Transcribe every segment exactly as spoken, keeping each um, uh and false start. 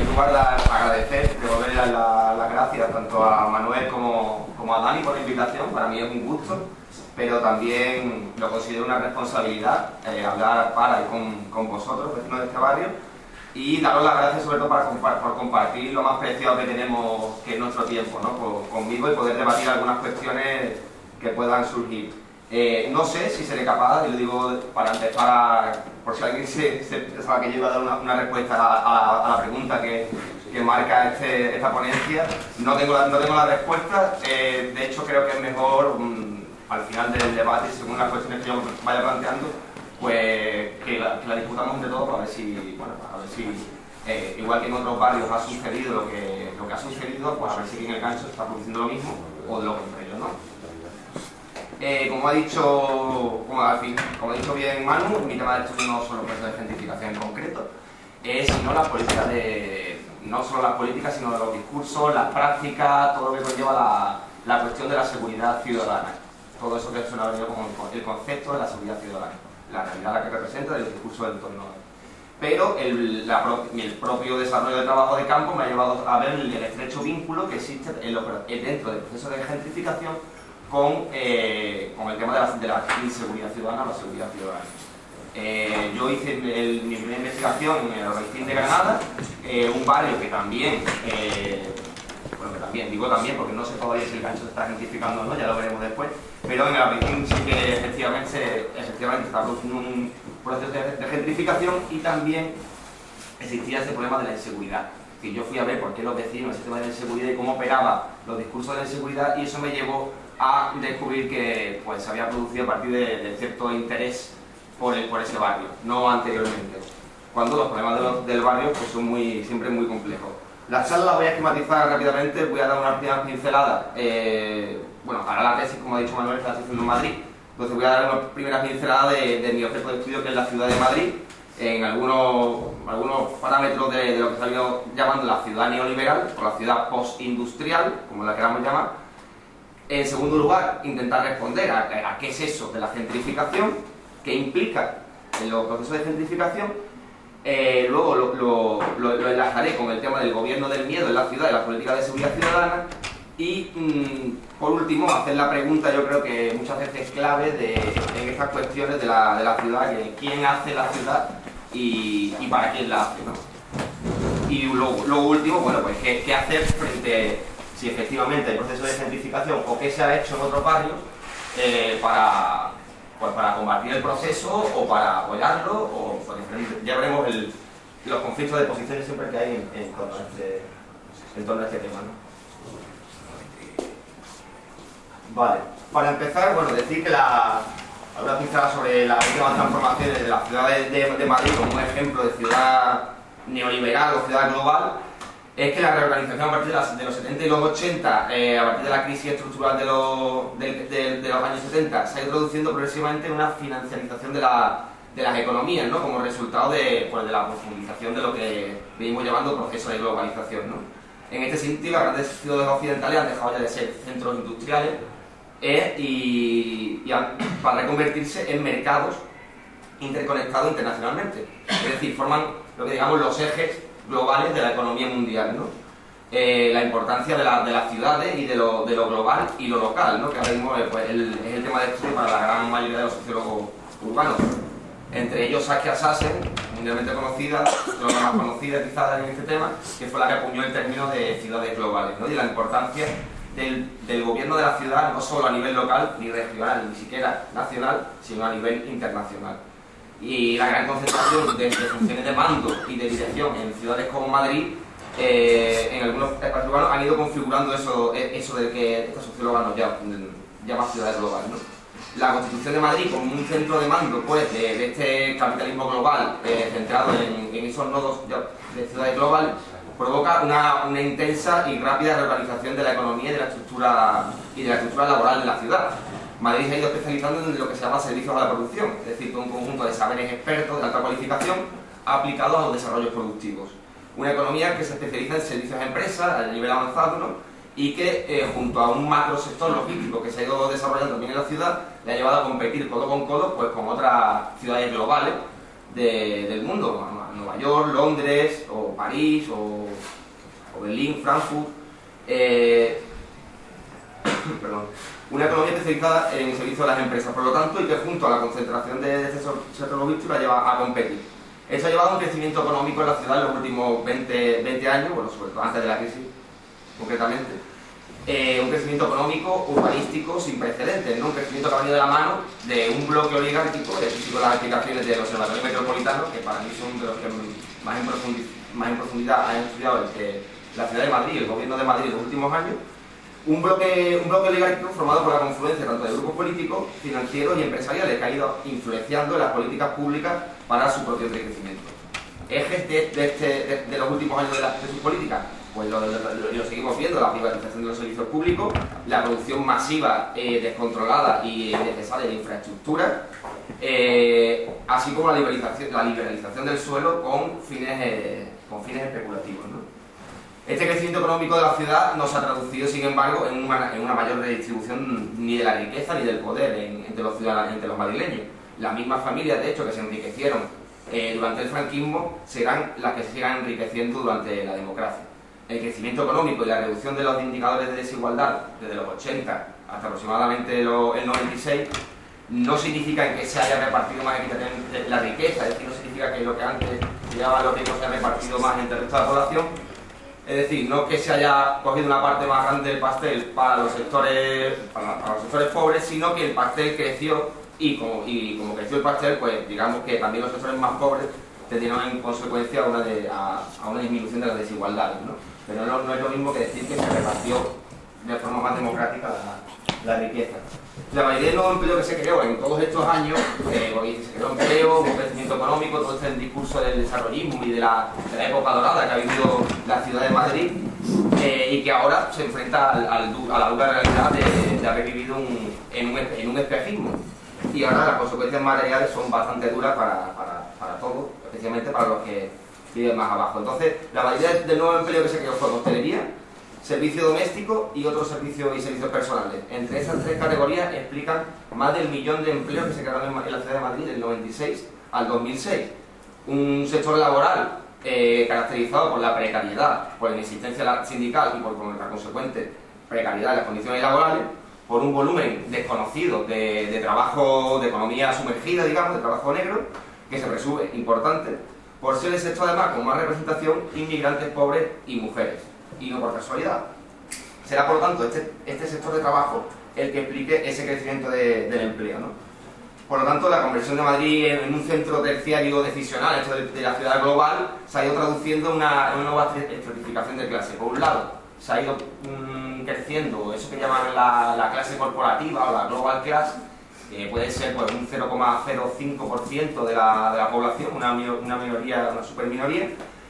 lugar, dar, agradecer, devolver las la, la gracias tanto a Manuel como, como a Dani por la invitación. Para mí es un gusto, pero también lo considero una responsabilidad eh, hablar para y con, con vosotros, vecinos de este barrio, y daros las gracias sobre todo para, por compartir lo más preciado que tenemos, que es nuestro tiempo, ¿no? Por, conmigo, y poder debatir algunas cuestiones que puedan surgir. Eh, no sé si seré capaz, y lo digo para empezar, por si alguien se, se pensaba que yo iba a dar una, una respuesta a, a, a la pregunta que, que marca este, esta ponencia. No tengo la, no tengo la respuesta, eh, de hecho creo que es mejor, um, al final del debate, según las cuestiones que yo vaya planteando, pues que la, que la discutamos entre todos para ver si, bueno, a ver si eh, igual que en otros barrios ha sucedido lo que, lo que ha sucedido, pues a ver si en el Gancho se está produciendo lo mismo o de lo contrario, ¿no? Eh, como ha dicho, como, al fin, como ha dicho bien Manu, mi tema de estudio no son los procesos de gentrificación en concreto, eh, sino las políticas de, no solo las políticas, sino de los discursos, las prácticas, todo lo que conlleva la, la cuestión de la seguridad ciudadana. Todo eso que suena venido como el concepto de la seguridad ciudadana, la realidad la que representa del discurso del entorno. Pero el, la, el propio desarrollo de trabajo de campo me ha llevado a ver el, el estrecho vínculo que existe en lo, dentro del proceso de gentrificación Con, eh, con el tema de la, de la inseguridad ciudadana o la seguridad ciudadana. Eh, yo hice el, mi primera investigación en el Albaicín de Granada, eh, un barrio que también, eh, bueno, que también, digo también porque no sé todavía si el Gancho se está gentrificando o no, ya lo veremos después, pero en el Albaicín sí que efectivamente, efectivamente está produciendo un proceso de, de gentrificación, y también existía ese problema de la inseguridad. Que yo fui a ver por qué los vecinos, ese tema de la inseguridad y cómo operaban los discursos de la inseguridad, y eso me llevó a descubrir que pues, se había producido a partir de, de cierto interés por, el, por ese barrio, no anteriormente, cuando los problemas de los, del barrio pues, son muy, siempre muy complejos. La charla la voy a esquematizar rápidamente, voy a dar unas primeras pinceladas. Eh, bueno, ahora la tesis, como ha dicho Manuel, está haciendo en Madrid, entonces voy a dar unas primeras pinceladas de, de mi objeto de estudio, que es la ciudad de Madrid, en algunos, algunos parámetros de, de lo que se ha ido llamando la ciudad neoliberal, o la ciudad postindustrial, como la queramos llamar. En segundo lugar, intentar responder a, a qué es eso de la gentrificación, qué implica en los procesos de gentrificación. Eh, luego lo, lo, lo, lo enlazaré con el tema del gobierno del miedo en la ciudad y la política de seguridad ciudadana. Y, mmm, por último, hacer la pregunta, yo creo que muchas veces clave de, en estas cuestiones de la, de la ciudad, que quién hace la ciudad y, y para quién la hace, ¿no? Y luego, lo último, bueno, pues qué, qué hacer frente a si efectivamente hay proceso de gentrificación o qué se ha hecho en otros barrios eh, para, pues para combatir el proceso o para apoyarlo, o por diferentes, ya veremos el, los conflictos de posiciones siempre que hay en, en, torno, a este, en torno a este tema, ¿no? Vale, para empezar, bueno, decir que la, una pincelada sobre las últimas transformaciones de la ciudad de, de, de Madrid como un ejemplo de ciudad neoliberal o ciudad global. Es que la reorganización a partir de, las, de los setenta y los ochenta, eh, a partir de la crisis estructural de los, de, de, de los años setenta, se ha ido produciendo progresivamente una financiarización de, la, de las economías, ¿no? Como resultado de, pues, de la profundización de lo que venimos llamando proceso de globalización, ¿no? En este sentido, las grandes ciudades occidentales han dejado ya de ser centros industriales eh, y, y han, para reconvertirse en mercados interconectados internacionalmente. Es decir, forman lo que digamos los ejes globales de la economía mundial, ¿no? Eh, la importancia de, la, de las ciudades y de lo, de lo global y lo local, ¿no? Que ahora mismo pues, el, es el tema de estudio para la gran mayoría de los sociólogos urbanos. Entre ellos Saskia Sassen, mundialmente conocida, la más conocida quizás en este tema, que fue la que acuñó el término de ciudades globales, ¿no? Y la importancia del, del gobierno de la ciudad, no solo a nivel local, ni regional, ni siquiera nacional, sino a nivel internacional. Y la gran concentración de, de funciones de mando y de dirección en ciudades como Madrid, eh, en algunos espacios urbanos han ido configurando eso, eso de que estos sociólogos nos llaman ciudades globales, ¿no? La Constitución de Madrid como un centro de mando pues, de, de este capitalismo global eh, centrado en, en esos nodos de ciudades globales provoca una, una intensa y rápida reorganización de la economía y de la estructura, y de la estructura laboral de la ciudad. Madrid se ha ido especializando en lo que se llama servicios a la producción, es decir, un conjunto de saberes expertos de alta cualificación aplicados a los desarrollos productivos. Una economía que se especializa en servicios a empresas a nivel avanzado, ¿no? Y que eh, junto a un macro sector logístico que se ha ido desarrollando también en la ciudad, le ha llevado a competir codo con codo pues, con otras ciudades globales de, del mundo, Nueva York, Londres, o París, o, o Berlín, Frankfurt. Eh, perdón, una economía especializada en servicio a las empresas, por lo tanto, y que junto a la concentración de este sector logístico la lleva a competir. Eso ha llevado a un crecimiento económico en la ciudad en los últimos veinte años, bueno, sobre todo antes de la crisis, concretamente. Eh, un crecimiento económico, urbanístico, sin precedentes, ¿no? Un crecimiento que ha venido de la mano de un bloque oligárquico, de las explicaciones del Observatorio Metropolitano, que para mí son de los que más en, profundi más en profundidad han estudiado el que la ciudad de Madrid, el gobierno de Madrid en los últimos años. Un bloque, un bloque oligárquico formado por la confluencia tanto de grupos políticos, financieros y empresariales que ha ido influenciando en las políticas públicas para su propio enriquecimiento. Ejes de, de, este, de, de los últimos años de, la, de sus políticas, pues lo, lo, lo, lo seguimos viendo: la privatización de los servicios públicos, la producción masiva, eh, descontrolada y necesaria de infraestructura, eh, así como la liberalización, la liberalización del suelo con fines, eh, con fines especulativos, ¿no? Este crecimiento económico de la ciudad no se ha traducido, sin embargo, en una, en una mayor redistribución ni de la riqueza ni del poder en, entre los ciudadanos, entre los madrileños. Las mismas familias, de hecho, que se enriquecieron eh, durante el franquismo, serán las que se sigan enriqueciendo durante la democracia. El crecimiento económico y la reducción de los indicadores de desigualdad desde los ochenta hasta aproximadamente lo, el noventa y seis no significa que se haya repartido más equitativamente la riqueza, es decir, no significa que lo que antes llevaba los ricos se haya repartido más entre el resto de la población. Es decir, no que se haya cogido una parte más grande del pastel para los sectores, para, para los sectores pobres, sino que el pastel creció y como, y como creció el pastel, pues digamos que también los sectores más pobres tendrían en consecuencia una, de, a, a una disminución de las desigualdades, ¿no? Pero no, no es lo mismo que decir que se repartió de forma más democrática la, la riqueza. La mayoría de los empleos que se creó en todos estos años, eh, porque se creó empleo, un crecimiento económico, todo este discurso del desarrollismo y de la, de la época dorada que ha vivido la ciudad de Madrid, eh, y que ahora se enfrenta al, al, a la dura realidad de, de haber vivido un, en, un, en un espejismo. Y ahora las consecuencias materiales son bastante duras para, para, para todos, especialmente para los que viven más abajo. Entonces, la mayoría del nuevo empleo que se creó fue hostelería, servicio doméstico y otros servicios y servicios personales. Entre esas tres categorías explican más del millón de empleos que se crearon en la ciudad de Madrid del noventa y seis al dos mil seis. Un sector laboral eh, caracterizado por la precariedad, por la inexistencia sindical y por la consecuente precariedad de las condiciones laborales, por un volumen desconocido de, de trabajo, de economía sumergida, digamos, de trabajo negro, que se presume importante, por ser el sector además con más representación inmigrantes pobres y mujeres. Y no por casualidad. Será por lo tanto este, este sector de trabajo el que explique ese crecimiento de, del empleo, ¿no? Por lo tanto, la conversión de Madrid en un centro terciario decisional, esto de, de la ciudad global, se ha ido traduciendo en una, una nueva estratificación de clase. Por un lado, se ha ido mmm, creciendo eso que llaman la, la clase corporativa o la global class, que puede ser pues, un cero coma cero cinco por ciento de la, de la población, una, una minoría, una superminoría,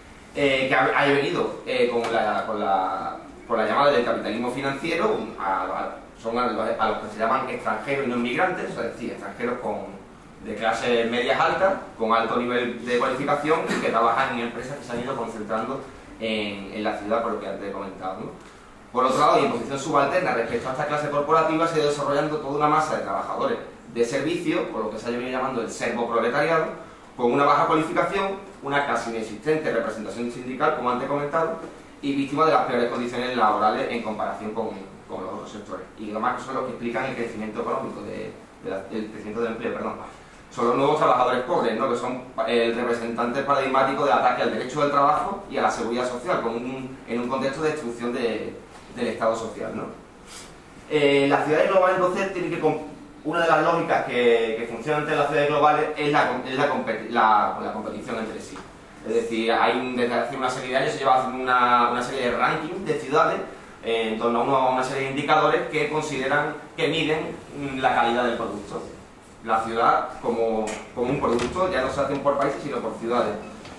Eh, que ha, ha venido eh, con, la, con, la, con la llamada del capitalismo financiero, a, a, son a los, a los que se llaman extranjeros y no inmigrantes, es decir, extranjeros con, de clases medias altas, con alto nivel de cualificación y que trabajan en empresas que se han ido concentrando en, en la ciudad, por lo que antes he comentado, ¿no? Por otro lado, y en posición subalterna respecto a esta clase corporativa, se ha ido desarrollando toda una masa de trabajadores de servicio, por lo que se ha venido llamando el servoproletariado, con una baja cualificación, una casi inexistente representación sindical, como antes he comentado, y víctimas de las peores condiciones laborales en comparación con, con los otros sectores. Y además que son los que explican el crecimiento económico, de, de la, el crecimiento del empleo, perdón. Son los nuevos trabajadores pobres, ¿no? Que son el representante paradigmático del ataque al derecho del trabajo y a la seguridad social, con un, en un contexto de destrucción de, del Estado social, ¿no? Eh, las ciudades globales, entonces, tienen que... Una de las lógicas que, que funcionan entre las ciudades globales es la, es la, la, la competición entre sí. Es decir, hay un, desde hace una serie de años se lleva haciendo una, una serie de rankings de ciudades eh, en torno a, uno, a una serie de indicadores que consideran, que miden la calidad del producto. La ciudad como, como un producto ya no se hace por países sino por ciudades.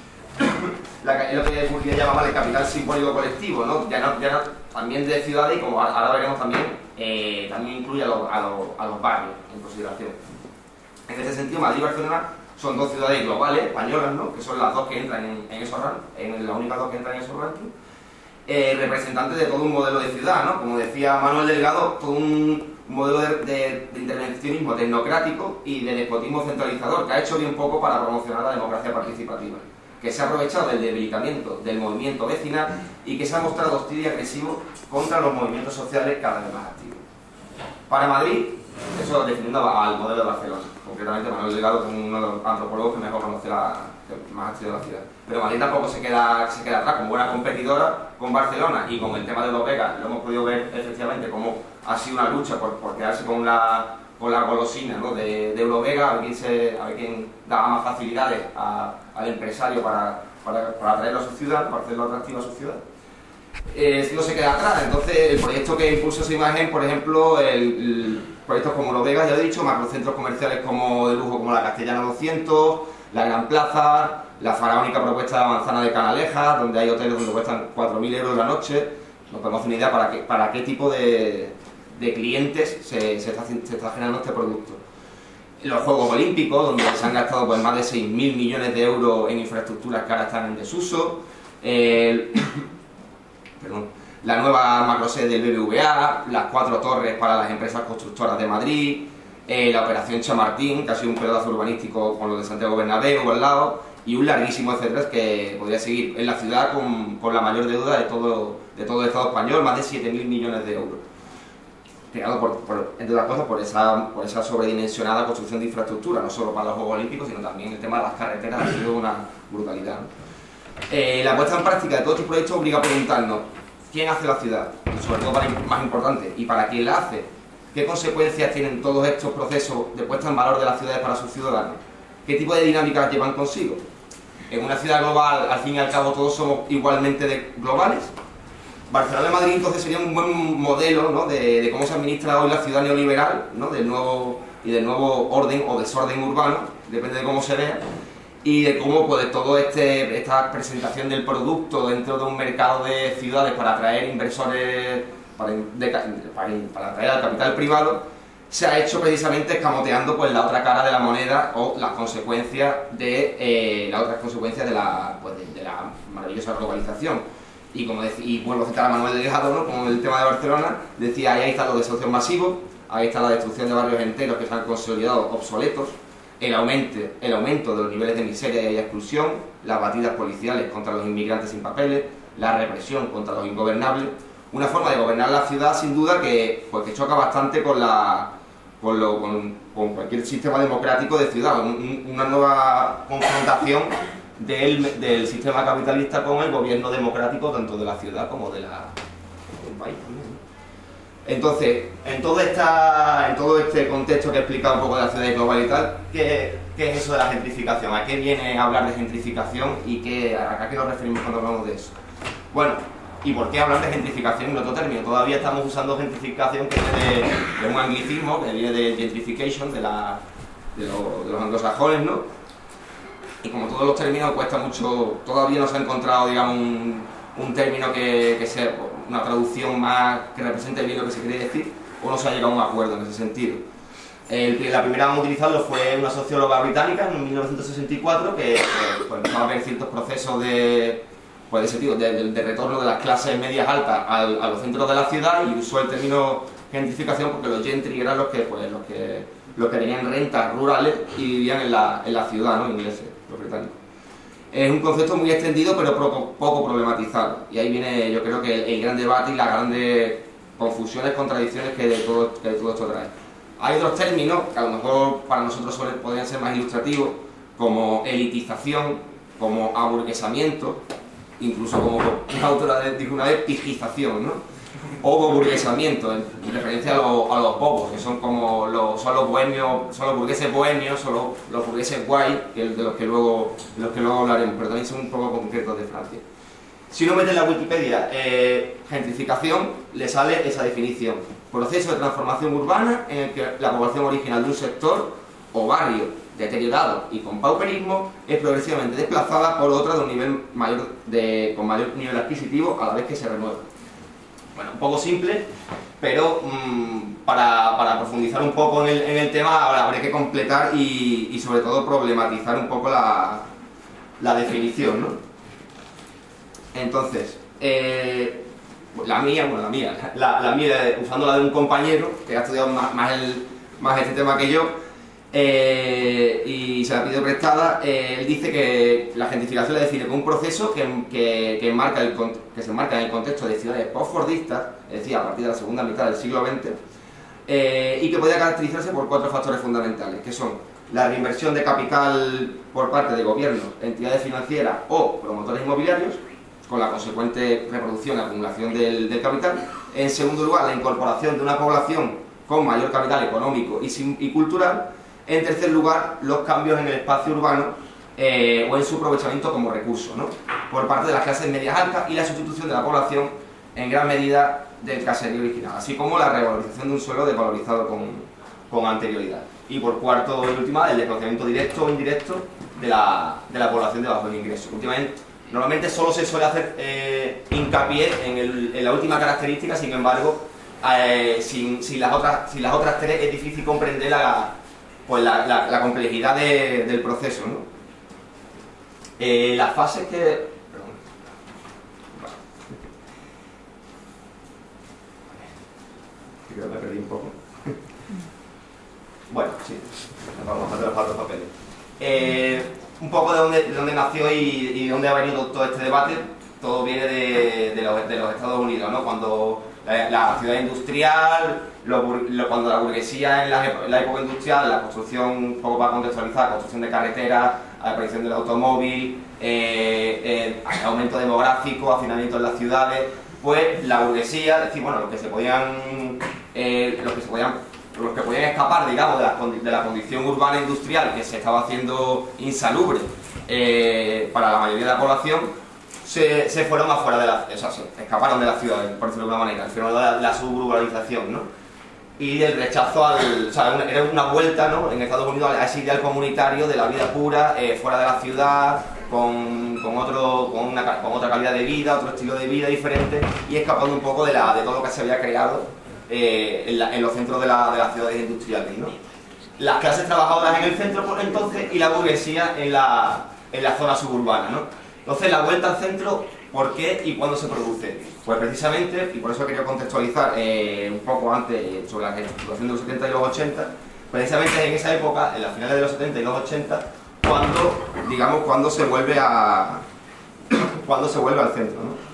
La, es lo que Bourdieu llamaba el capital simbólico colectivo, ¿no? Ya no, ya no, también de ciudades y como ahora veremos también, eh, también incluye a, lo, a, lo, a los barrios en consideración. En este sentido, Madrid y Barcelona son dos ciudades globales, españolas, ¿no? Que son las dos que entran en, en esos rankings, en las únicas dos que entran en esos rankings, eh, representantes de todo un modelo de ciudad, ¿no? Como decía Manuel Delgado, todo un modelo de, de, de intervencionismo tecnocrático y de despotismo centralizador, que ha hecho bien poco para promocionar la democracia participativa. que se ha aprovechado del debilitamiento del movimiento vecinal y que se ha mostrado hostil y agresivo contra los movimientos sociales cada vez más activos. Para Madrid, eso definiendo al modelo de Barcelona, concretamente Manuel Delgado, que es uno de los antropólogos que mejor conoce la, que más ha estudiado la ciudad. Pero Madrid tampoco se queda, se queda atrás, como buena competidora con Barcelona y con el tema de Eurobega, lo hemos podido ver efectivamente cómo ha sido una lucha por, por quedarse con la, con la golosina, ¿no?, de, de Eurobega, a ver quién, se, a ver quién daba más facilidades a, al empresario para, para, para atraerlo a su ciudad, para hacerlo atractivo a su ciudad. Eh, no se queda atrás. Entonces el proyecto que impulsó esa imagen, por ejemplo, el, el proyectos como Eurobega, ya lo he dicho, macrocentros comerciales como de lujo como la Castellana doscientos, la Gran Plaza, la faraónica propuesta de la Manzana de Canalejas, donde hay hoteles donde cuestan cuatro mil euros la noche. Nos podemos hacer una idea para qué, para qué tipo de, de clientes se, se, está, se está generando este producto. Los Juegos Olímpicos, donde se han gastado pues, más de seis mil millones de euros en infraestructuras que ahora están en desuso. El, perdón, la nueva macrosede del B B V A, las cuatro torres para las empresas constructoras de Madrid, eh, la operación Chamartín, que ha sido un pedazo urbanístico con lo de Santiago Bernabéu al lado, y un larguísimo etcétera que podría seguir en la ciudad con, con la mayor deuda de todo, de todo el Estado español, más de siete mil millones de euros. Creado, por, por, entre otras cosas, por esa, por esa sobredimensionada construcción de infraestructura, no solo para los Juegos Olímpicos, sino también el tema de las carreteras ha sido una brutalidad, ¿no? Eh, la puesta en práctica de todos estos proyectos obliga a preguntarnos quién hace la ciudad, sobre todo para más importante, y para quién la hace, qué consecuencias tienen todos estos procesos de puesta en valor de las ciudades para sus ciudadanos, qué tipo de dinámicas llevan consigo. En una ciudad global, al fin y al cabo, todos somos igualmente de globales. Barcelona y Madrid entonces sería un buen modelo, ¿no?, de, de cómo se administra hoy la ciudad neoliberal, ¿no?, del nuevo, y del nuevo orden o desorden urbano, depende de cómo se vea, y de cómo pues, todo este, esta presentación del producto dentro de un mercado de ciudades para atraer inversores, para, de, para, para atraer al capital privado, se ha hecho precisamente escamoteando pues, la otra cara de la moneda o las consecuencias de, eh, las otras consecuencias de la, pues, de, de la maravillosa globalización. Y, como decía, y vuelvo a citar a Manuel Delgado, ¿no?, como el tema de Barcelona, decía, ahí están los desahucios masivos, ahí está la destrucción de barrios enteros que se han consolidado obsoletos, El aumento, el aumento de los niveles de miseria y exclusión, las batidas policiales contra los inmigrantes sin papeles, la represión contra los ingobernables, una forma de gobernar la ciudad sin duda que, pues, que choca bastante con, la, con, lo, con, con cualquier sistema democrático de ciudad, un, una nueva confrontación del, del sistema capitalista con el gobierno democrático tanto de la ciudad como de la, del país. Entonces, en todo, esta, en todo este contexto que he explicado un poco de la ciudad global y tal, ¿qué, qué es eso de la gentrificación? ¿A qué viene a hablar de gentrificación y qué, a qué nos referimos cuando hablamos de eso? Bueno, ¿y por qué hablar de gentrificación en otro término? Todavía estamos usando gentrificación que viene de, de un anglicismo, que viene de gentrification, de, la, de, lo, de los anglosajones, ¿no? Y como todos los términos cuesta mucho, todavía no se ha encontrado, digamos, un, un término que, que sea una traducción más que represente bien lo que se quiere decir, o no se ha llegado a un acuerdo en ese sentido. El, la primera en utilizarlo fue una socióloga británica en mil novecientos sesenta y cuatro que pues, empezaba a ver ciertos procesos de, pues, de, ese tipo, de, de, de retorno de las clases medias altas al, a los centros de la ciudad y usó el término gentrificación porque los gentry eran los que, pues, los que, los que tenían rentas rurales y vivían en la, en la ciudad, ¿no?, ingleses, los británicos. Es un concepto muy extendido pero poco, poco problematizado y ahí viene yo creo que el, el gran debate y las grandes confusiones, contradicciones que de todo, que de todo esto trae. Hay otros términos que a lo mejor para nosotros suelen, podrían ser más ilustrativos, como elitización, como aburguesamiento, incluso como una autora dijo una vez, pijización, ¿no? O burguesamiento, en referencia a, lo, a los bobos, que son como los, son los bohemios, son los burgueses bohemios, son los, los burgueses guay, que de los que luego, de los que luego hablaremos, pero también son un poco concretos de Francia. Si uno mete en la Wikipedia eh, gentrificación, le sale esa definición: proceso de transformación urbana en el que la población original de un sector o barrio deteriorado y con pauperismo es progresivamente desplazada por otra de un nivel mayor de, con mayor nivel adquisitivo a la vez que se renueva. Bueno, un poco simple, pero mmm, para, para profundizar un poco en el, en el tema ahora habré que completar y, y sobre todo problematizar un poco la, la definición, ¿no? Entonces, eh, la mía, bueno, la mía, la, la mía, usando la de un compañero que ha estudiado más, más, el, más este tema que yo, eh, y se la pidió prestada. Eh, él dice que la gentrificación le define como un proceso que, que, que, enmarca el, que se enmarca en el contexto de ciudades post-fordistas, es decir, a partir de la segunda mitad del siglo veinte, eh, y que podría caracterizarse por cuatro factores fundamentales, que son la reinversión de capital por parte de gobiernos, entidades financieras o promotores inmobiliarios, con la consecuente reproducción y acumulación del, del capital. En segundo lugar, la incorporación de una población con mayor capital económico y, y cultural. En tercer lugar, los cambios en el espacio urbano eh, o en su aprovechamiento como recurso, ¿no?, por parte de las clases medias altas, y la sustitución de la población en gran medida del caserío original, así como la revalorización de un suelo desvalorizado con, con anterioridad. Y por cuarto y última, el desplazamiento directo o indirecto de la, de la población de bajos ingresos. Últimamente, normalmente solo se suele hacer eh, hincapié en, el, en la última característica, sin embargo, eh, sin, sin, las otras, sin las otras tres es difícil comprender la, pues la, la, la complejidad de, del proceso, ¿no? Eh, las fases que... Perdón. Vale. Creo que me perdí un poco. Bueno, sí, vamos a hacer los otros papeles. Eh, un poco de dónde, de dónde nació y, y de dónde ha venido todo este debate. Todo viene de, de, los, de los Estados Unidos, ¿no? Cuando la, la ciudad industrial, lo, lo, cuando la burguesía en la, en la época industrial, la construcción, un poco para contextualizar, construcción de carreteras, la aparición del automóvil, eh, eh, el aumento demográfico, hacinamiento en las ciudades, pues la burguesía, es decir, bueno, los que se podían, eh, los que se podían los que podían escapar, digamos, de la, de la condición urbana industrial que se estaba haciendo insalubre eh, para la mayoría de la población, se, se fueron afuera de la, o sea, se escaparon de las ciudades, por decirlo de alguna manera, el fenómeno de la, la suburbanización, ¿no? Y el rechazo al, o sea, era una vuelta, ¿no?, en Estados Unidos a ese ideal comunitario de la vida pura, eh, fuera de la ciudad, con, con, otro, con, una, con otra calidad de vida, otro estilo de vida diferente, y escapando un poco de, la, de todo lo que se había creado Eh, en, la, en los centros de, la, de las ciudades industriales, ¿no? Las clases trabajadoras en el centro por entonces y la burguesía en la, en la zona suburbana, ¿no? Entonces, la vuelta al centro, ¿por qué y cuándo se produce? Pues precisamente, y por eso quería contextualizar eh, un poco antes sobre la situación de los setenta y los ochenta, precisamente en esa época, en las finales de los setenta y los ochenta, cuando, digamos, cuando se vuelve a cuando se vuelve al centro, ¿no?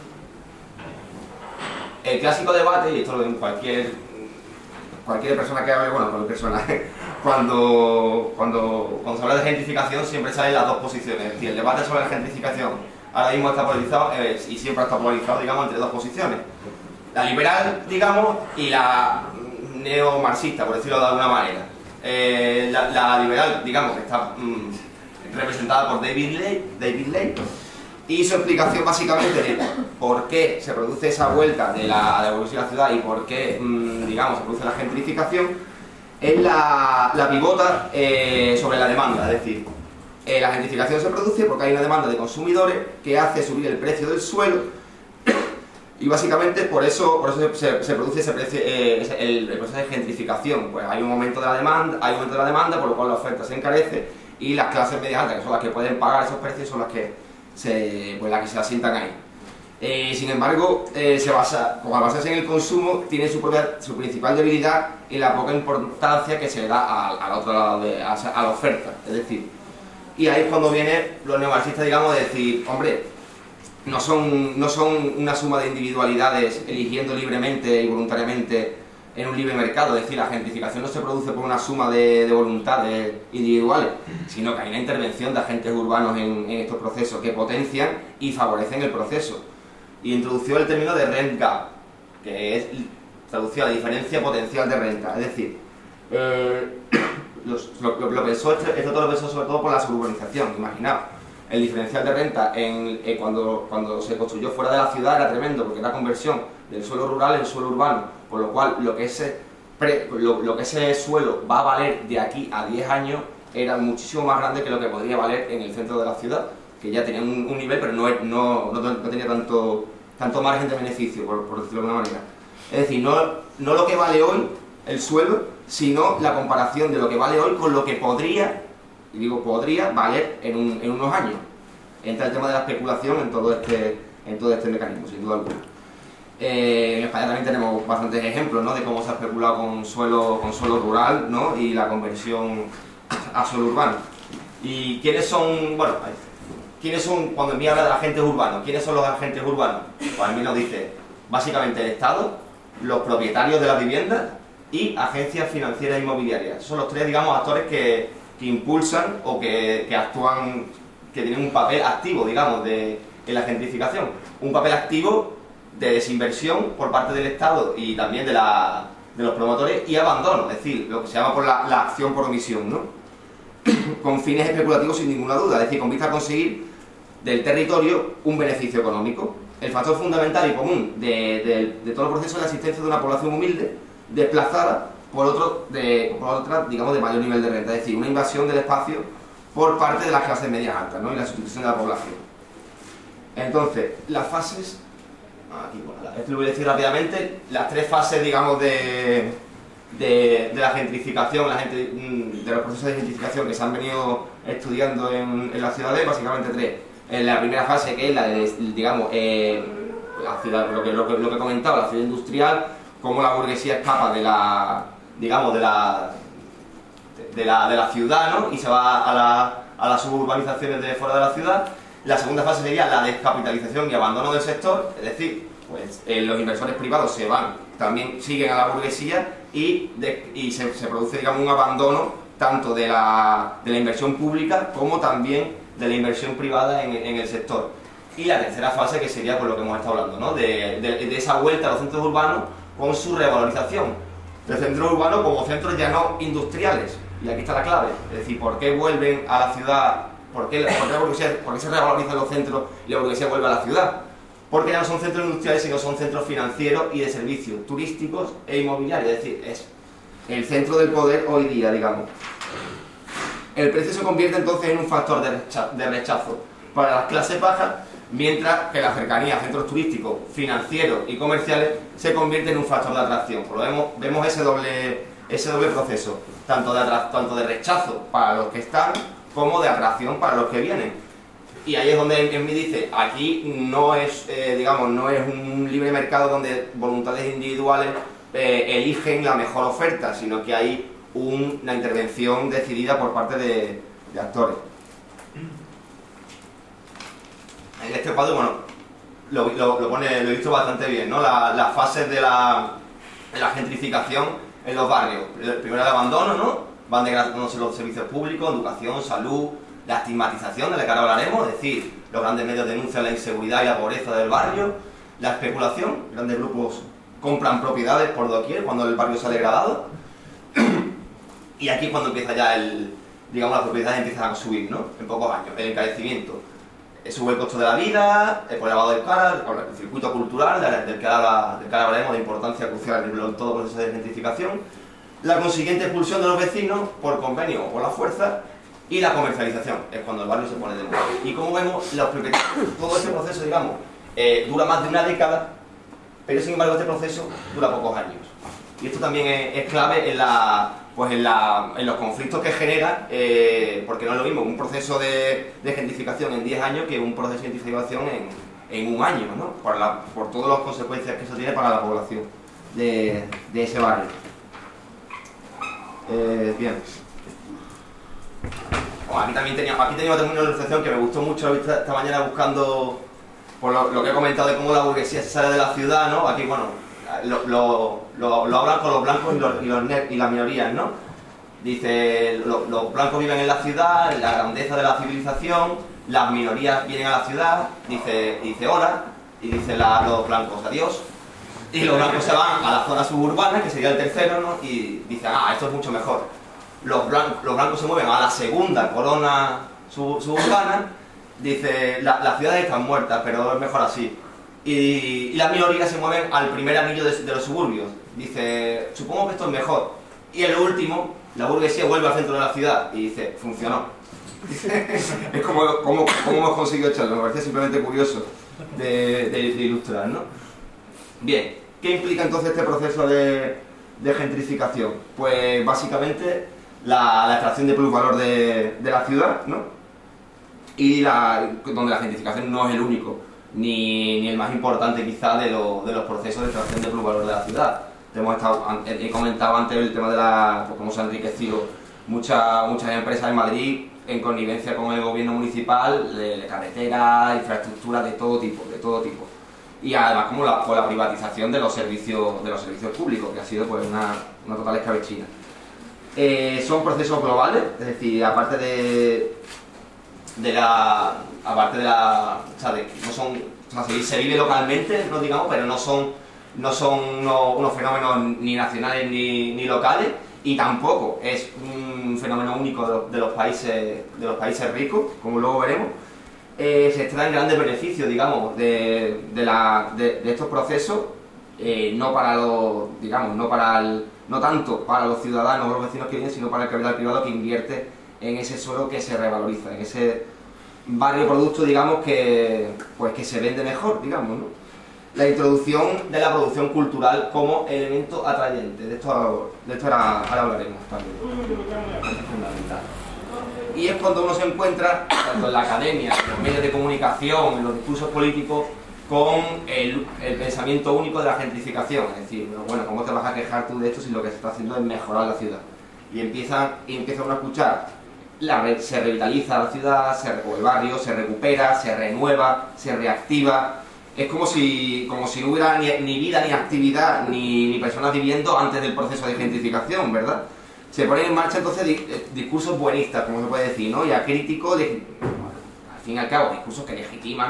El clásico debate, y esto lo ven cualquier, cualquier persona que hable, bueno, cualquier persona, cuando, cuando, cuando se habla de gentrificación siempre salen las dos posiciones. Es decir, el debate sobre la gentrificación ahora mismo está polarizado, eh, y siempre está polarizado, digamos, entre dos posiciones. La liberal, digamos, y la neomarxista, por decirlo de alguna manera. Eh, la, la liberal, digamos, que está mmm, representada por David Ley, David Ley, y su explicación básicamente de por qué se produce esa vuelta de la, de la evolución de la ciudad y por qué, mmm, digamos, se produce la gentrificación, es la, la pivota eh, sobre la demanda. Es decir, eh, la gentrificación se produce porque hay una demanda de consumidores que hace subir el precio del suelo, y básicamente por eso, por eso se, se produce ese precio, eh, el, el proceso de gentrificación. Pues hay un aumento de la demanda, hay un aumento de la demanda, por lo cual la oferta se encarece, y las clases medias altas, que son las que pueden pagar esos precios, son las que Se, pues la que se asientan ahí. Eh, sin embargo, eh, se basa, como al basarse en el consumo, tiene su, propia, su principal debilidad en la poca importancia que se le da a- al otro lado, de, a, a la oferta. Es decir, y ahí es cuando vienen los neomarxistas, digamos, de decir, hombre, no son, no son una suma de individualidades eligiendo libremente y voluntariamente en un libre mercado. Es decir, la gentrificación no se produce por una suma de, de voluntades individuales, sino que hay una intervención de agentes urbanos en, en estos procesos que potencian y favorecen el proceso. Y introdució el término de rent gap, que es traducido a diferencia potencial de renta. Es decir, eh, los, lo, lo, lo pensó, esto todo lo pensó sobre todo por la suburbanización. Imaginaos, el diferencial de renta en, eh, cuando, cuando se construyó fuera de la ciudad era tremendo, porque era conversión del suelo rural en suelo urbano. Por lo cual, lo que, ese pre, lo, lo que ese suelo va a valer de aquí a diez años era muchísimo más grande que lo que podría valer en el centro de la ciudad, que ya tenía un, un nivel, pero no, no, no, no tenía tanto, tanto margen de beneficio, por, por decirlo de alguna manera. Es decir, no, no lo que vale hoy el suelo, sino la comparación de lo que vale hoy con lo que podría, y digo podría, valer en, un, en unos años. Entra el tema de la especulación en todo este, en todo este mecanismo, sin duda alguna. Eh, en España también tenemos bastantes ejemplos, ¿no?, de cómo se ha especulado con suelo, con suelo rural, ¿no?, y la conversión a suelo urbano. ¿Y quiénes son, bueno, quiénes son, cuando me habla de agentes urbanos, quiénes son los agentes urbanos? Pues a mí nos dice, básicamente el Estado, los propietarios de las viviendas y agencias financieras inmobiliarias. Son los tres, digamos, actores que, que impulsan o que, que actúan, que tienen un papel activo, digamos, de, en la gentrificación. Un papel activo de desinversión por parte del Estado y también de, la, de los promotores y abandono, es decir, lo que se llama por la, la acción por omisión, ¿no? Con fines especulativos sin ninguna duda, es decir, con vista a conseguir del territorio un beneficio económico. El factor fundamental y común de, de, de todo el proceso es la existencia de una población humilde desplazada por, otro de, por otra, digamos, de mayor nivel de renta, es decir, una invasión del espacio por parte de las clases medias altas, ¿no? Y la sustitución de la población. Entonces, las fases, aquí, bueno, esto lo voy a decir rápidamente, las tres fases, digamos, de, de, de la gentrificación, la gente, de los procesos de gentrificación que se han venido estudiando en, en las ciudades, básicamente tres. En la primera fase, que es la de, digamos, eh, la ciudad, lo, que, lo, que, lo que he comentado, la ciudad industrial, cómo la burguesía escapa de la, digamos, de la, de la, de la ciudad, ¿no? Y se va a, la, a las suburbanizaciones de fuera de la ciudad. La segunda fase sería la descapitalización y abandono del sector, es decir, pues eh, los inversores privados se van, también siguen a la burguesía y, de, y se, se produce, digamos, un abandono tanto de la, de la inversión pública como también de la inversión privada en, en el sector. Y la tercera fase, que sería por lo que hemos estado hablando, ¿no? de, de, de esa vuelta a los centros urbanos con su revalorización. Los centros urbanos como centros ya no industriales. Y aquí está la clave. Es decir, ¿por qué vuelven a la ciudad? ¿Por qué, por qué, la burguesía, por qué se revalorizan los centros y la burguesía vuelve a la ciudad? Porque ya no son centros industriales, sino son centros financieros y de servicios turísticos e inmobiliarios. Es decir, es el centro del poder hoy día, digamos. El precio se convierte entonces en un factor de rechazo, de rechazo para las clases bajas, mientras que la cercanía a centros turísticos, financieros y comerciales se convierte en un factor de atracción. Por lo vemos, vemos ese doble, ese doble proceso, tanto de, tanto de rechazo para los que están, como de atracción para los que vienen. Y ahí es donde en mí dice, aquí no es, eh, digamos, no es un libre mercado donde voluntades individuales eh, eligen la mejor oferta, sino que hay un, una intervención decidida por parte de, de actores. En este cuadro, bueno, lo, lo, lo, pone, lo he visto bastante bien, ¿no? La, las fases de la, de la gentrificación en los barrios. Primero el abandono, ¿no? Van degradándose los servicios públicos, educación, salud, la estigmatización, de la que ahora hablaremos, es decir, los grandes medios denuncian la inseguridad y la pobreza del barrio, la especulación, grandes grupos compran propiedades por doquier cuando el barrio se ha degradado, y aquí es cuando empieza ya el, digamos, las propiedades empiezan a subir, ¿no? En pocos años, el encarecimiento. Sube el costo de la vida, el por el lavado de cara, el circuito cultural, del que ahora, del que ahora hablaremos, de importancia crucial en todo el proceso de gentrificación, la consiguiente expulsión de los vecinos por convenio o por la fuerza, y la comercialización, es cuando el barrio se pone de moda. Y como vemos, los todo este proceso, digamos, eh, dura más de una década, pero sin embargo este proceso dura pocos años. Y esto también es, es clave en, la, pues en, la, en los conflictos que genera, eh, porque no es lo mismo un proceso de, de gentrificación en diez años que un proceso de gentrificación en, en un año, ¿no? Por, la, por todas las consecuencias que eso tiene para la población de, de ese barrio. Eh, bien. Bueno, aquí también tenía, aquí tenía una ilustración que me gustó mucho esta, esta mañana buscando por lo, lo que he comentado de cómo la burguesía se sale de la ciudad, ¿no? Aquí, bueno, lo, lo, lo, lo hablan con los blancos y, los, y, los y las minorías, ¿no? Dice, lo, los blancos viven en la ciudad, la grandeza de la civilización, las minorías vienen a la ciudad, dice, dice hola, y dicen los blancos adiós, y los blancos se van a la zona suburbana, que sería el tercero, ¿no? Y dicen, ah, esto es mucho mejor. Los blancos, los blancos se mueven a la segunda corona sub, suburbana, dice, la, las ciudades están muertas, pero es mejor así. Y, y las minorías se mueven al primer anillo de, de los suburbios, dice, supongo que esto es mejor. Y el último, la burguesía vuelve al centro de la ciudad y dice, funcionó. Es como, como, como hemos conseguido echarlo, me parecía simplemente curioso de, de, de ilustrar, ¿no? Bien, ¿qué implica entonces este proceso de, de gentrificación? Pues básicamente la, la extracción de plusvalor de, de la ciudad, ¿no? Y la, donde la gentrificación no es el único, ni, ni el más importante quizá de, lo, de los procesos de extracción de plusvalor de la ciudad. Hemos estado, he comentado antes el tema de la, pues cómo se ha enriquecido muchas, muchas empresas en Madrid, en connivencia con el gobierno municipal, de, de carreteras, infraestructuras de todo tipo, de todo tipo. Y además como la, con la privatización de los servicios, de los servicios públicos, que ha sido pues una, una total escabechina. Eh, son procesos globales, es decir, aparte de, de la... aparte de la... o sea, de, no son, o sea, se, se vive localmente, no digamos, pero no son, no son unos, unos fenómenos ni nacionales ni, ni locales, y tampoco es un fenómeno único de los, de los países, de los países ricos, como luego veremos. Eh, se extraen grandes beneficios, digamos, de, de, la, de, de estos procesos, eh, no para los, digamos, no para el, no tanto para los ciudadanos o los vecinos que vienen, sino para el capital privado que invierte en ese suelo que se revaloriza, en ese barrio producto, digamos, que, pues, que se vende mejor, digamos, ¿no? La introducción de la producción cultural como elemento atrayente, de esto, de esto ahora, ahora hablaremos también, es fundamental. Y es cuando uno se encuentra, tanto en la academia, en los medios de comunicación, en los discursos políticos, con el, el pensamiento único de la gentrificación. Es decir, bueno, ¿cómo te vas a quejar tú de esto si lo que se está haciendo es mejorar la ciudad? Y empiezan, y empieza uno a escuchar, la, se revitaliza la ciudad, se, o el barrio, se recupera, se renueva, se reactiva. Es como si, como si no hubiera ni, ni vida, ni actividad, ni, ni personas viviendo antes del proceso de gentrificación, ¿verdad? Se ponen en marcha entonces discursos buenistas, como se puede decir, ¿no? Y acríticos, de, al fin y al cabo, discursos que legitiman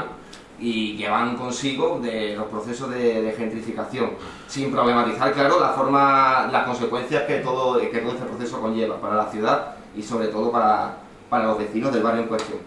y que van consigo de los procesos de, de gentrificación, sin problematizar, claro, la forma, las consecuencias que todo, que todo este proceso conlleva para la ciudad y sobre todo para, para los vecinos del barrio en cuestión.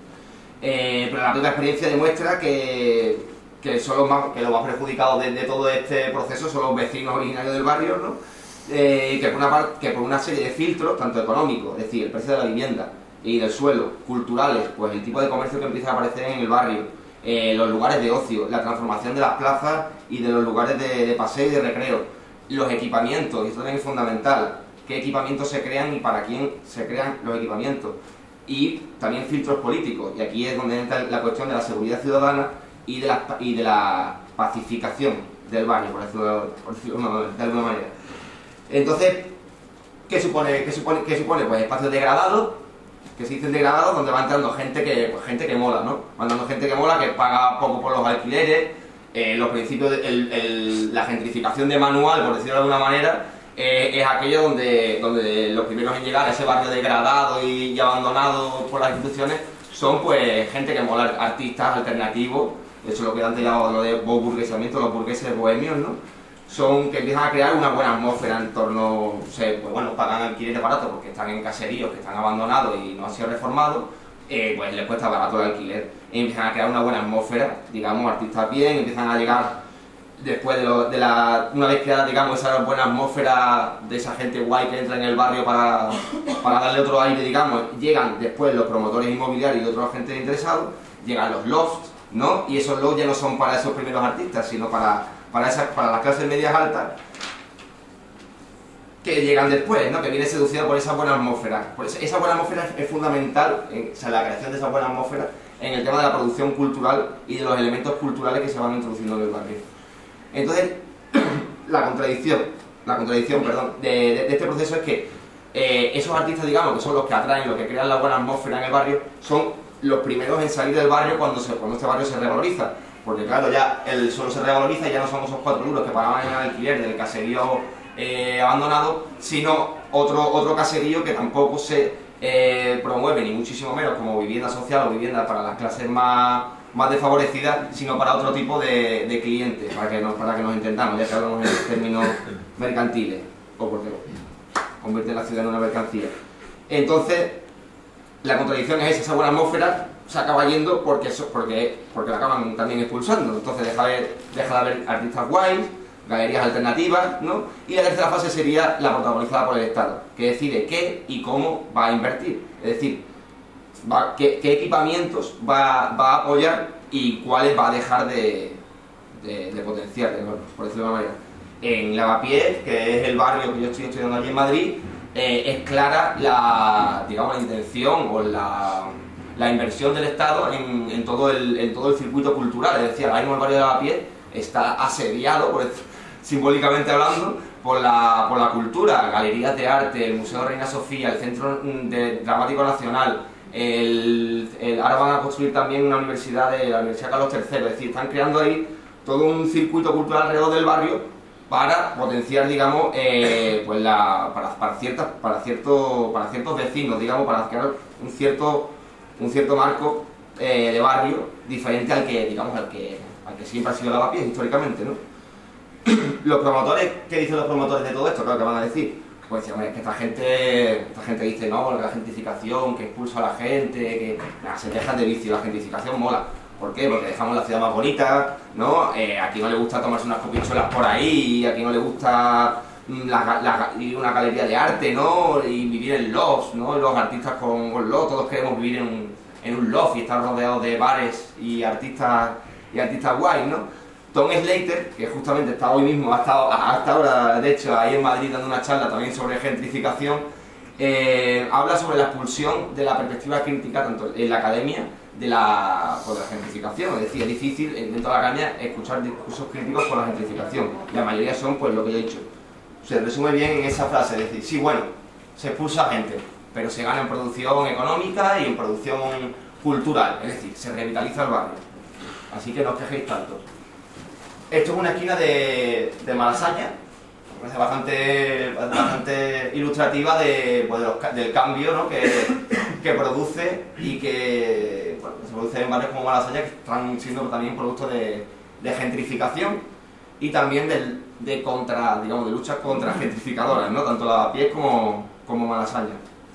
Eh, pero la propia experiencia demuestra que, que, son los más, que los más perjudicados de, de todo este proceso son los vecinos originarios del barrio, ¿no? Eh, que, por una parte, que por una serie de filtros, tanto económicos, es decir, el precio de la vivienda y del suelo, culturales, pues el tipo de comercio que empieza a aparecer en el barrio, eh, los lugares de ocio, la transformación de las plazas y de los lugares de, de paseo y de recreo, los equipamientos, y esto también es fundamental, qué equipamientos se crean y para quién se crean los equipamientos, y también filtros políticos, y aquí es donde entra la cuestión de la seguridad ciudadana y de la, y de la pacificación del barrio, por decirlo, por decirlo de alguna manera. Entonces, ¿qué supone? ¿Qué supone? ¿Qué supone? Pues espacios degradados, que se dicen degradados, donde va entrando gente que, pues, gente que mola, ¿no? Va entrando gente que mola, que paga poco por los alquileres, eh, los principios, de, el, el, la gentrificación de manual, por decirlo de alguna manera, eh, es aquello donde, donde los primeros en llegar a ese barrio degradado y, y abandonado por las instituciones son, pues, gente que mola, artistas alternativos, eso es lo que antes llamado lo de burguesamiento, los burgueses bohemios, ¿no? Son que empiezan a crear una buena atmósfera en torno, no sé, pues bueno, pagan alquileres baratos porque están en caseríos que están abandonados y no han sido reformados, eh, pues les cuesta barato el alquiler. Y empiezan a crear una buena atmósfera, digamos, artistas bien, empiezan a llegar después de, lo, de la, una vez creada, digamos, esa buena atmósfera de esa gente guay que entra en el barrio para, para darle otro aire, digamos, llegan después los promotores inmobiliarios y otros agentes interesados, llegan los lofts, ¿no? Y esos lofts ya no son para esos primeros artistas, sino para... Para, esas, para las clases medias altas que llegan después, ¿no? Que viene seducida por esa buena atmósfera. Por esa, esa buena atmósfera es, es fundamental, en, o sea, la creación de esa buena atmósfera en el tema de la producción cultural y de los elementos culturales que se van introduciendo en el barrio. Entonces, la contradicción, la contradicción, perdón, de, de, de este proceso es que eh, esos artistas, digamos, que son los que atraen, los que crean la buena atmósfera en el barrio, son los primeros en salir del barrio cuando, se, cuando este barrio se revaloriza. Porque claro, ya el suelo se revaloriza y ya no son esos cuatro duros que pagaban en el alquiler del caserío eh, abandonado, sino otro, otro caserío que tampoco se eh, promueve, ni muchísimo menos como vivienda social o vivienda para las clases más, más desfavorecidas, sino para otro tipo de, de clientes, para que, nos, para que nos entendamos, ya que hablamos en términos mercantiles, o porque convierte la ciudad en una mercancía. Entonces, la contradicción es esa, esa buena atmósfera se acaba yendo porque, eso, porque, porque la acaban también expulsando. Entonces deja de, deja de haber artistas guays, galerías alternativas, ¿no? Y la tercera fase sería la protagonizada por el Estado, que decide qué y cómo va a invertir. Es decir, va, qué, qué equipamientos va, va a apoyar y cuáles va a dejar de, de, de potenciar, de, por decirlo de una manera. En Lavapiés, que es el barrio que yo estoy estudiando allí en Madrid, eh, es clara la, digamos, la intención o la... la inversión del Estado en, en, todo el, en todo el circuito cultural. Es decir, ahora mismo el barrio de Lavapiés está asediado, por, simbólicamente hablando, por la, por la cultura, galerías de arte, el Museo Reina Sofía, el Centro de Dramático Nacional, el, el, ahora van a construir también una universidad de la Universidad Carlos tercero, es decir, están creando ahí todo un circuito cultural alrededor del barrio para potenciar, digamos, eh, pues la, para, para, ciertas, para, cierto, para ciertos vecinos, digamos, para crear un cierto, un cierto marco eh, de barrio diferente al que, digamos, al que, al que siempre ha sido Lavapiés históricamente, ¿no? Los promotores, ¿qué dicen los promotores de todo esto? Claro que van a decir, pues es que esta gente, esta gente dice, no, la gentrificación, que expulsa a la gente, que nah, se dejan de vicio, la gentrificación mola. ¿Por qué? Porque dejamos la ciudad más bonita, ¿no? Eh, a quien no le gusta tomarse unas copichuelas por ahí, a quien no le gusta la, la, ir a una galería de arte, ¿no? Y vivir en loft, ¿no? Los artistas con, con loft, todos queremos vivir en un, en un loft y estar rodeados de bares y artistas, y artistas guays, ¿no? Tom Slater, que justamente está hoy mismo, ha estado hasta ahora, de hecho, ahí en Madrid dando una charla también sobre gentrificación, eh, habla sobre la expulsión de la perspectiva crítica, tanto en la academia, de la, por la gentrificación. Es decir, es difícil dentro de la academia escuchar discursos críticos por la gentrificación. La mayoría son, pues, lo que yo he dicho. Se resume bien en esa frase, es decir, sí, bueno, se expulsa gente, pero se gana en producción económica y en producción cultural, es decir, se revitaliza el barrio. Así que no os quejéis tanto. Esto es una esquina de, de Malasaña, me parece bastante, bastante ilustrativa de, pues de los, del cambio, ¿no? que, que produce y que, bueno, se produce en barrios como Malasaña, que están siendo también producto de, de gentrificación y también de, de, contra, digamos, de luchas contra gentrificadoras, ¿no? Tanto Lavapiés como, como Malasaña.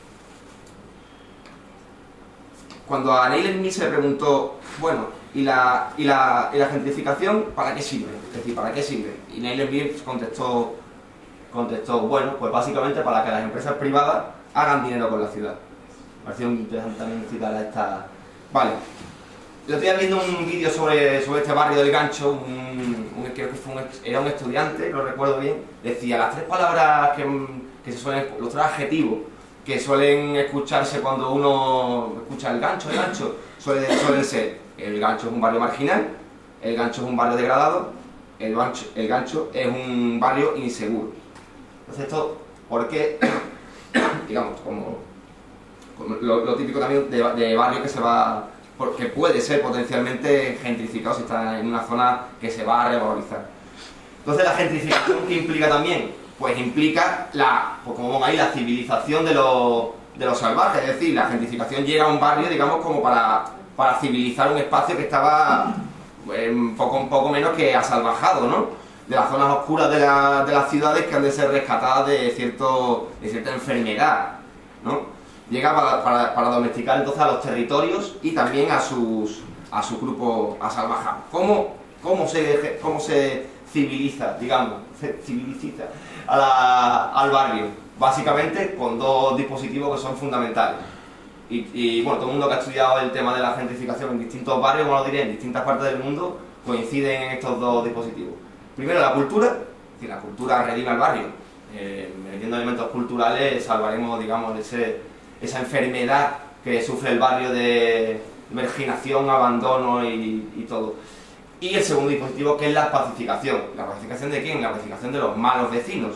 Cuando a Neil Smith se le preguntó, bueno, ¿y la, y, la, ¿y la gentrificación para qué sirve? Es decir, ¿para qué sirve? Y Neil Smith contestó, contestó, bueno, pues básicamente para que las empresas privadas hagan dinero con la ciudad. Me pareció interesante también citar a esta... Vale. Yo estoy viendo un vídeo sobre, sobre este barrio del Gancho, un, un, creo que fue un, era un estudiante, lo recuerdo bien, decía las tres palabras que, que se suelen, los tres adjetivos que suelen escucharse cuando uno escucha el Gancho, el Gancho, suelen, suelen ser: el Gancho es un barrio marginal, el Gancho es un barrio degradado, el Gancho, el Gancho es un barrio inseguro. Entonces esto, ¿por qué? Digamos, como, como lo, lo típico también de, de barrio que se va, que puede ser potencialmente gentrificado si está en una zona que se va a revalorizar. Entonces la gentrificación, ¿qué implica también? Pues implica la, pues como ahí, la civilización de los, de los salvajes, es decir, la gentrificación llega a un barrio, digamos, como para, para civilizar un espacio que estaba pues, un, poco, un poco menos que asalvajado, ¿no? De las zonas oscuras de, la, de las ciudades que han de ser rescatadas de, cierto, de cierta enfermedad, ¿no? Llega para, para, para domesticar entonces a los territorios y también a sus, a su grupo asalvajado. ¿Cómo, cómo, se, ¿Cómo se civiliza, digamos, se civiliza a la, al barrio? Básicamente con dos dispositivos que son fundamentales. Y, y bueno, todo el mundo que ha estudiado el tema de la gentrificación en distintos barrios, como lo diré, en distintas partes del mundo, coinciden en estos dos dispositivos. Primero, la cultura, es decir, la cultura redime al barrio. Eh, metiendo elementos culturales salvaremos, digamos, ese, esa enfermedad que sufre el barrio de marginación, abandono y, y todo. Y el segundo dispositivo, que es la pacificación. ¿La pacificación de quién? La pacificación de los malos vecinos.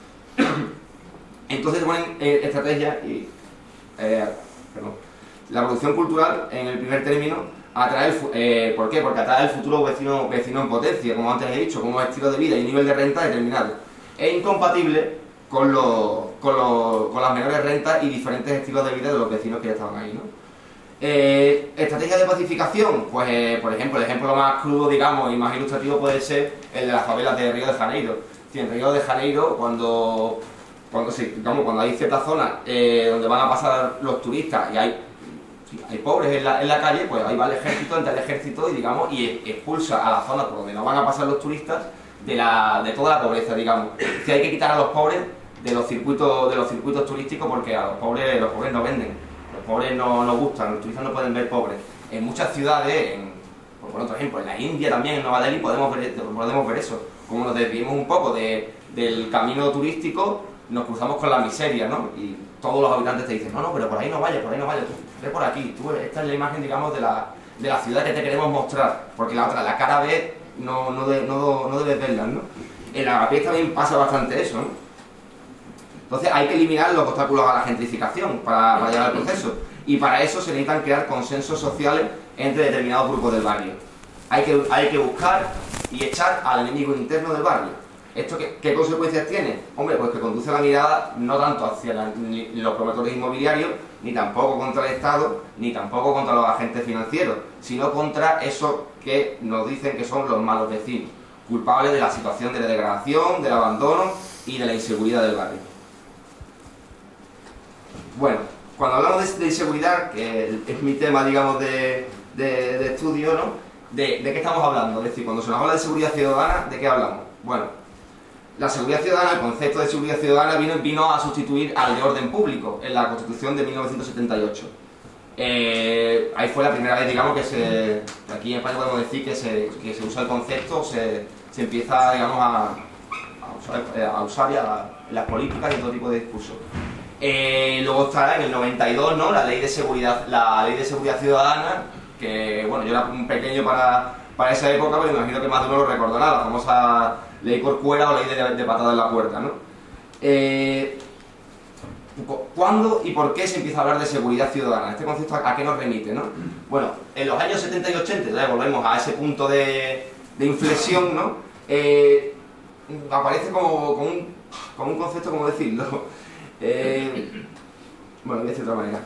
Entonces ponen eh, estrategias y... Eh, perdón, la producción cultural, en el primer término, atrae el, eh, ¿por qué? Porque atrae el futuro vecino, vecino en potencia, como antes he dicho, como estilo de vida y nivel de renta determinado. Es incompatible con, lo, con, lo, con las menores rentas y diferentes estilos de vida de los vecinos que ya estaban ahí, ¿no? Eh, estrategia de pacificación, pues eh, por ejemplo, el ejemplo más crudo, digamos, y más ilustrativo puede ser el de las favelas de Río de Janeiro. Sí, en Río de Janeiro, cuando, cuando, sí, digamos, cuando hay ciertas zonas eh, donde van a pasar los turistas y hay, sí, hay pobres en la, en la calle, pues ahí va el ejército, entra el ejército y, digamos, y expulsa a la zona por donde no van a pasar los turistas de, la, de toda la pobreza, digamos. Si hay que quitar a los pobres de los circuitos, de los circuitos turísticos porque a los pobres, los pobres no venden. Los pobres no, no gustan, los turistas no pueden ver pobres. En muchas ciudades, en, por otro ejemplo, en la India también, en Nueva Delhi, podemos ver, podemos ver eso. Como nos desviemos un poco de, del camino turístico, nos cruzamos con la miseria, ¿no? Y todos los habitantes te dicen, no, no, pero por ahí no vayas, por ahí no vayas, tú ve por aquí. Tú, esta es la imagen, digamos, de la, de la ciudad que te queremos mostrar, porque la otra, la cara B, no, no, de, no, no debes verla, ¿no? En Lavapiés también pasa bastante eso, ¿no? Entonces hay que eliminar los obstáculos a la gentrificación para, para llegar al proceso. Y para eso se necesitan crear consensos sociales entre determinados grupos del barrio. Hay que, hay que buscar y echar al enemigo interno del barrio. ¿Esto qué, qué consecuencias tiene? Hombre, pues que conduce la mirada no tanto hacia la, ni los promotores inmobiliarios, ni tampoco contra el Estado, ni tampoco contra los agentes financieros, sino contra esos que nos dicen que son los malos vecinos, culpables de la situación de la degradación, del abandono y de la inseguridad del barrio. Bueno, cuando hablamos de, de inseguridad, que es mi tema, digamos, de, de, de estudio, ¿no? De, ¿De qué estamos hablando? Es decir, cuando se nos habla de seguridad ciudadana, ¿de qué hablamos? Bueno, la seguridad ciudadana, el concepto de seguridad ciudadana vino, vino a sustituir al de orden público en la Constitución de mil novecientos setenta y ocho. Eh, ahí fue la primera vez, digamos, que se, aquí en España podemos decir que se, que se usa el concepto, se, se empieza, digamos, a, a usar, a usar ya en las políticas y todo tipo de discursos. Eh, luego está en el noventa y dos, ¿no? La ley de seguridad, la ley de seguridad ciudadana, que bueno, yo era un pequeño para, para esa época, pero me imagino que más de uno lo recordará, la famosa ley Corcuera o ley de, de patada en la puerta, ¿no? Eh, ¿Cuándo y por qué se empieza a hablar de seguridad ciudadana? ¿Este concepto a qué nos remite, no? Bueno, en los años setenta y ochenta, ya volvemos a ese punto de, de inflexión, ¿no? Eh, aparece como, como, un, como un concepto, ¿cómo decirlo? Eh, bueno, de otra manera.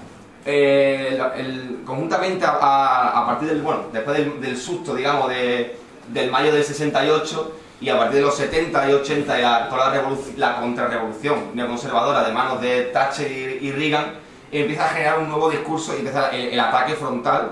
Eh, el, el, conjuntamente a, a, a partir del, bueno, después del, del susto, digamos, de, del mayo del sesenta y ocho, y a partir de los setenta y ochenta, ya toda la, la contrarrevolución neoconservadora de manos de Thatcher y, y Reagan, empieza a generar un nuevo discurso y empieza el, el ataque frontal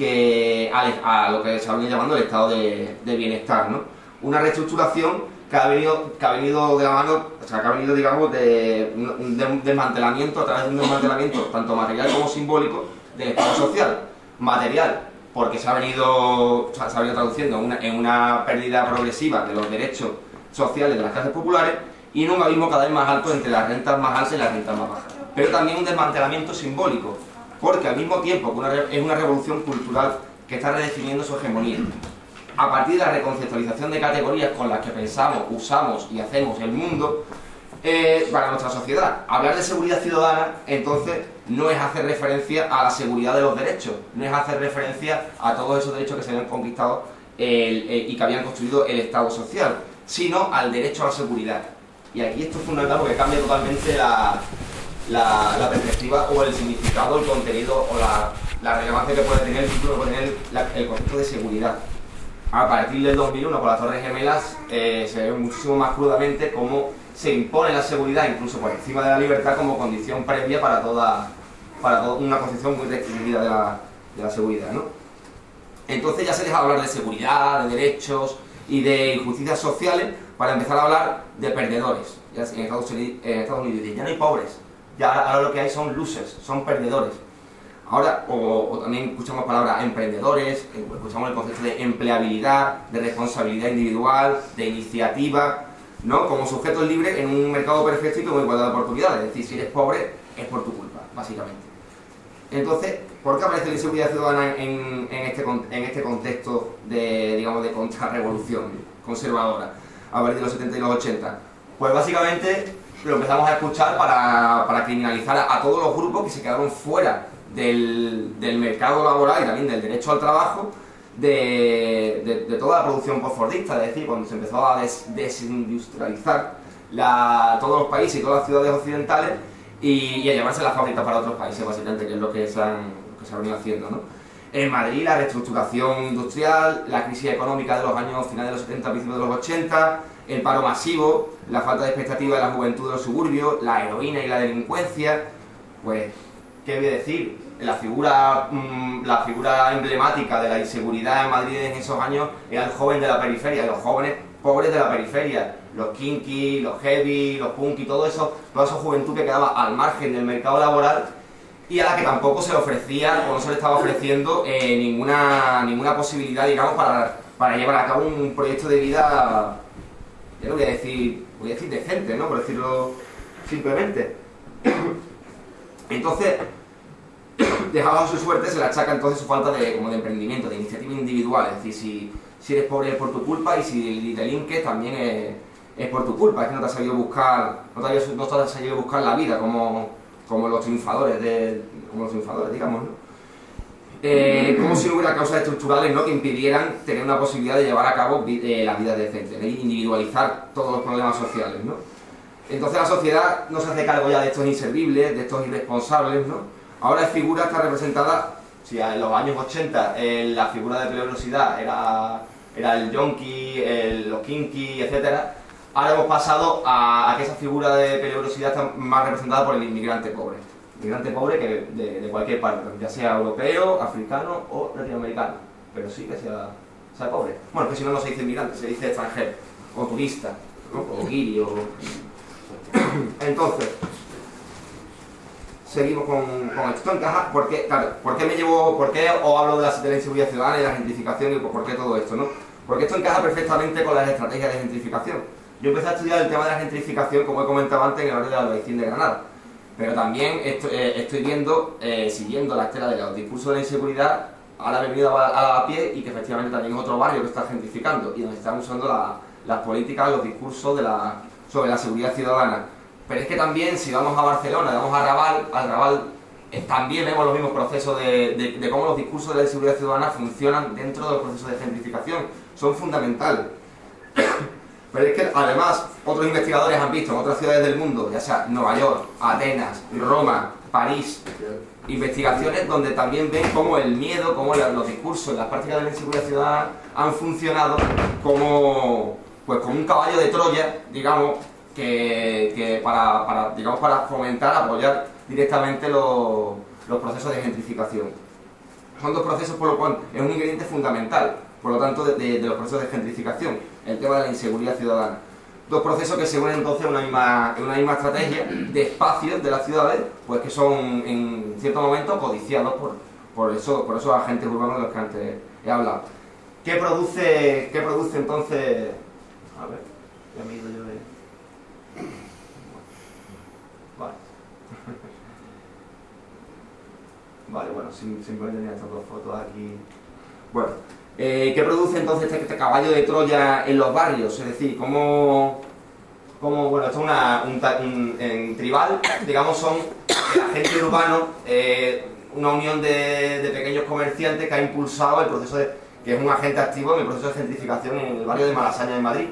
que, a, a lo que se ha venido llamando el estado de, de bienestar, ¿no? Una reestructuración que ha venido, que ha venido de la mano, o sea, que ha venido, digamos, de, de un desmantelamiento, a través de un desmantelamiento tanto material como simbólico del Estado social. Material, porque se ha venido, se ha venido traduciendo en una, en una pérdida progresiva de los derechos sociales de las clases populares y en un abismo cada vez más alto entre las rentas más altas y las rentas más bajas. Pero también un desmantelamiento simbólico, porque al mismo tiempo que una, es una revolución cultural que está redefiniendo su hegemonía. A partir de la reconceptualización de categorías con las que pensamos, usamos y hacemos el mundo eh, para nuestra sociedad. Hablar de seguridad ciudadana, entonces, no es hacer referencia a la seguridad de los derechos, no es hacer referencia a todos esos derechos que se habían conquistado el, el, y que habían construido el Estado social, sino al derecho a la seguridad. Y aquí esto es fundamental porque cambia totalmente la, la, la perspectiva o el significado, el contenido o la, la relevancia que puede tener el título, que puede tener la, el concepto de seguridad. A partir del dos mil uno, con las Torres Gemelas, eh, se ve muchísimo más crudamente cómo se impone la seguridad, incluso por encima de la libertad, como condición previa para toda, para toda una concepción muy restringida de la, de la seguridad, ¿no? Entonces ya se deja de hablar de seguridad, de derechos y de injusticias sociales para empezar a hablar de perdedores. Ya en Estados Unidos, en Estados Unidos ya no hay pobres, ya ahora lo que hay son losers, son perdedores. Ahora, o, o también escuchamos palabras emprendedores, escuchamos el concepto de empleabilidad, de responsabilidad individual, de iniciativa, ¿no? Como sujetos libres en un mercado perfecto y con igualdad de oportunidades. Es decir, si eres pobre, es por tu culpa, básicamente. Entonces, ¿por qué aparece la inseguridad ciudadana en, en, este, en este contexto de, digamos, de contrarrevolución conservadora a partir de los setenta y los ochenta? Pues básicamente lo empezamos a escuchar para, para criminalizar a, a todos los grupos que se quedaron fuera Del, del mercado laboral y también del derecho al trabajo de, de, de toda la producción postfordista, es decir, cuando se empezó a des, desindustrializar la, todos los países y todas las ciudades occidentales y, y a llevarse las fábricas para otros países, básicamente, que es lo que se han, que se ha venido haciendo, ¿no? En Madrid, la reestructuración industrial, la crisis económica de los años finales de los setenta, principios de los ochenta, el paro masivo, la falta de expectativa de la juventud de los suburbios, la heroína y la delincuencia, pues, ¿qué voy a decir? La figura, mmm, la figura emblemática de la inseguridad en Madrid en esos años era el joven de la periferia, los jóvenes pobres de la periferia, los kinky, los heavy, los punky, todo eso, toda esa juventud que quedaba al margen del mercado laboral y a la que tampoco se le ofrecía o no se le estaba ofreciendo eh, ninguna, ninguna posibilidad, digamos, para, para llevar a cabo un proyecto de vida, ya no voy a decir, voy a decir decente, ¿no? Por decirlo simplemente. Entonces, dejado a su suerte, se le achaca entonces su falta de, como de emprendimiento, de iniciativa individual. Es decir, si, si eres pobre es por tu culpa y si delinques también es, es por tu culpa, es que no te has sabido buscar, no te has, no te has sabido buscar la vida como, como los triunfadores, de, como los triunfadores, digamos, ¿no? Eh, como si no hubiera causas estructurales, ¿no?, que impidieran tener una posibilidad de llevar a cabo eh, la vida decente, ¿no?, individualizar todos los problemas sociales, ¿no? Entonces la sociedad no se hace cargo ya de estos inservibles, de estos irresponsables, ¿no? Ahora la figura está representada, si en los años ochenta eh, la figura de peligrosidad era, era el yonki, el, los kinky, etcétera, ahora hemos pasado a, a que esa figura de peligrosidad está más representada por el inmigrante pobre. Inmigrante pobre que de, de cualquier parte, ya sea europeo, africano o latinoamericano, pero sí que sea, sea pobre. Bueno, que si no, no se dice inmigrante, se dice extranjero, o turista, ¿no?, o guiri, o... Entonces, seguimos con, con esto. Encaja, ¿por qué, claro, ¿por qué me llevo, por qué os hablo de la, de la inseguridad ciudadana y la gentrificación y por qué todo esto, ¿no? Porque esto encaja perfectamente con las estrategias de gentrificación. Yo empecé a estudiar el tema de la gentrificación, como he comentado antes, en el área de la Albaicín de Granada. Pero también estoy, eh, estoy viendo, eh, siguiendo la estela de los discursos de la inseguridad, a la avenida a Lavapiés, y que efectivamente también es otro barrio que está gentrificando y donde están usando la, las políticas, los discursos de la, sobre la seguridad ciudadana. Pero es que también, si vamos a Barcelona, vamos a Raval, al Raval, eh, también vemos los mismos procesos de, de, de cómo los discursos de la seguridad ciudadana funcionan dentro de los procesos de gentrificación. Son fundamentales. Pero es que además otros investigadores han visto en otras ciudades del mundo, ya sea Nueva York, Atenas, Roma, París, investigaciones donde también ven cómo el miedo, cómo los discursos, las prácticas de la inseguridad ciudadana han funcionado como, pues, como un caballo de Troya, digamos, que, que para, para, digamos, para fomentar, apoyar directamente los, los procesos de gentrificación. Son dos procesos por lo cual es un ingrediente fundamental, por lo tanto, de, de, de los procesos de gentrificación, el tema de la inseguridad ciudadana. Dos procesos que se unen entonces en una misma, en una misma estrategia de espacios de las ciudades, pues que son en cierto momento codiciados por, por, eso, por esos agentes urbanos de los que antes he hablado. ¿Qué produce, qué produce entonces? A ver, ya me he ido yo de... Vale. Vale, bueno, simplemente tenía estas dos fotos aquí. Bueno. Eh, ¿Qué produce entonces este, este caballo de Troya en los barrios? Es decir, ¿cómo, cómo bueno, esto es una, un, un, en tribal, digamos, son el agente urbano, eh, una unión de, de pequeños comerciantes que ha impulsado el proceso de, que es un agente activo en el proceso de gentrificación en el barrio de Malasaña en Madrid.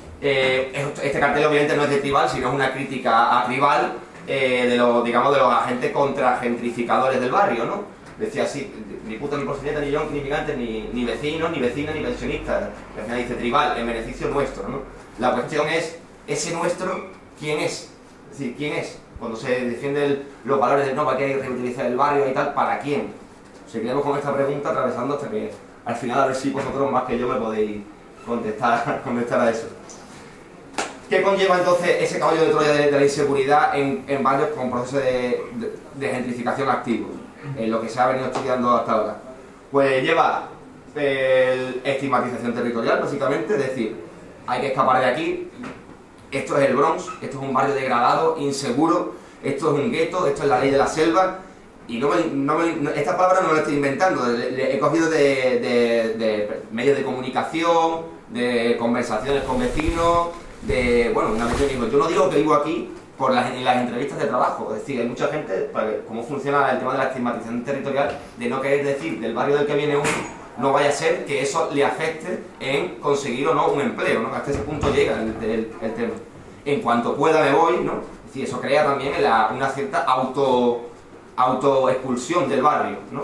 Eh, este cartel obviamente no es de tribal, sino es una crítica a tribal eh, de los, digamos, de los agentes contra gentrificadores del barrio, ¿no? Decía así, ni puta, ni porceleta, ni yonki, ni migrante, ni, ni vecinos, ni vecinas, ni pensionistas. Al final dice tribal, en beneficio nuestro, ¿no? La cuestión es, ese nuestro, ¿quién es? Es decir, ¿quién es? Cuando se defienden los valores de no, para que reutilizar el barrio y tal, ¿para quién? Seguiremos con esta pregunta atravesando hasta que al final a ver si vosotros más que yo me podéis contestar, contestar a eso. ¿Qué conlleva entonces ese caballo de Troya de, de la inseguridad en, en barrios con procesos de, de, de gentrificación activos? En lo que se ha venido estudiando hasta ahora. Pues lleva eh, estigmatización territorial, básicamente, es decir, hay que escapar de aquí, esto es el Bronx, esto es un barrio degradado, inseguro, esto es un gueto, esto es la ley de la selva, y no me, no me, no, esta palabra no la estoy inventando, le, le he cogido de, de, de medios de comunicación, de conversaciones con vecinos, de, bueno, una vez yo digo, yo no digo que vivo aquí, por las, en las entrevistas de trabajo, es decir, hay mucha gente, para ver cómo funciona el tema de la estigmatización territorial, de no querer decir del barrio del que viene uno, no vaya a ser que eso le afecte en conseguir o no un empleo, ¿no? Hasta ese punto llega el, el, el tema. En cuanto pueda me voy, ¿no? Es decir, eso crea también la, una cierta auto, autoexpulsión del barrio, ¿no?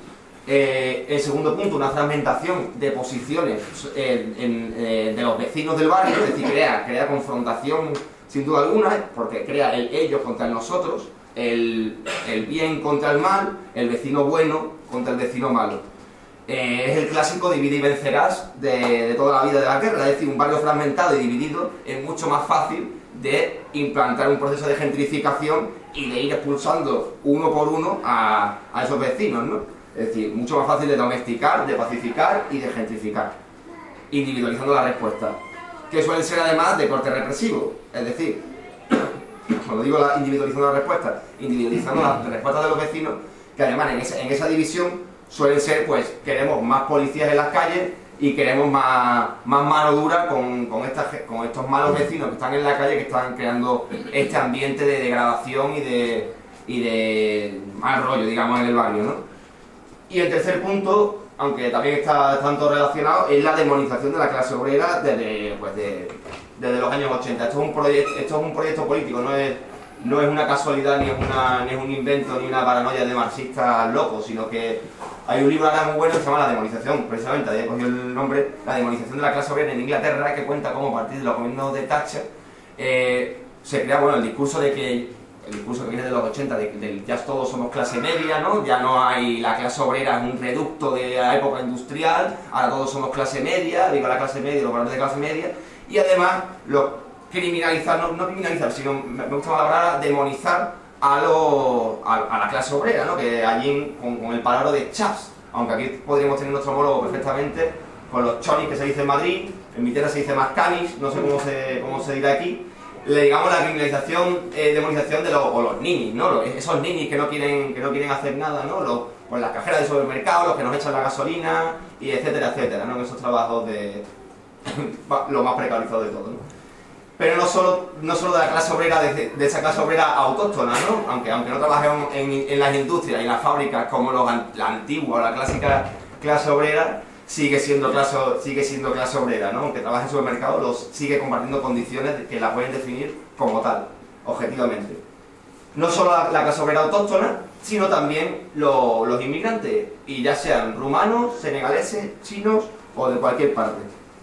Eh, el segundo punto, una fragmentación de posiciones en, en, eh, de los vecinos del barrio, es decir, crea, crea confrontación sin duda alguna, porque crea el ellos contra el nosotros, el, el bien contra el mal, el vecino bueno contra el vecino malo. Eh, es el clásico divide y vencerás de, de toda la vida de la guerra, es decir, un barrio fragmentado y dividido es mucho más fácil de implantar un proceso de gentrificación y de ir expulsando uno por uno a, a esos vecinos, ¿no? Es decir, mucho más fácil de domesticar, de pacificar y de gentrificar, individualizando la respuesta, que suelen ser además de corte represivo, es decir, cuando digo la, individualizando la respuesta, individualizando las respuestas de los vecinos, que además en esa, en esa división suelen ser, pues, queremos más policías en las calles, y queremos más, más mano dura con, con, esta, con estos malos vecinos que están en la calle, que están creando este ambiente de degradación y de, y de mal rollo, digamos, en el barrio, ¿no? Y el tercer punto, aunque también está tanto relacionado, es la demonización de la clase obrera desde, pues de, desde los años ochenta. Esto es un proyecto, esto es un proyecto político, no es, no es una casualidad, ni es, una, ni es un invento, ni una paranoia de marxistas locos, sino que hay un libro ahora muy bueno que se llama La demonización, precisamente, ahí he cogido el nombre, La demonización de la clase obrera en Inglaterra, que cuenta cómo a partir de los gobiernos de Thatcher eh, se crea, bueno, el discurso de que el discurso que viene de los ochenta, de que ya todos somos clase media, ¿no? Ya no hay, la clase obrera es un reducto de la época industrial, ahora todos somos clase media, digo la clase media, los valores de clase media, y además lo criminalizar, no, no criminalizar, sino, me gusta más la palabra, demonizar a, lo, a, a la clase obrera, ¿no? Que allí con, con el palabra de chaps, aunque aquí podríamos tener nuestro homólogo perfectamente, con los chonis que se dice en Madrid, en mi tierra se dice más canis, no sé cómo se, cómo se dirá aquí, le digamos la criminalización, eh, demonización de los, o los ninis, ¿no? Los, esos ninis que no quieren, que no quieren hacer nada, ¿no? Los, pues las cajeras de supermercado, los que nos echan la gasolina, y etcétera, etcétera, ¿no? Esos trabajos de lo más precarizado de todo, ¿no? Pero no solo, no solo de la clase obrera, de, de esa clase obrera autóctona, ¿no? Aunque, aunque no trabajemos en, en las industrias y en las fábricas como los, la antigua, la clásica clase obrera, sigue siendo clase, sigue siendo clase obrera, ¿no? Aunque trabaje en supermercados, los sigue compartiendo condiciones que la pueden definir como tal, objetivamente. No solo la, la clase obrera autóctona, sino también lo, los inmigrantes, y ya sean rumanos, senegaleses, chinos o de cualquier parte.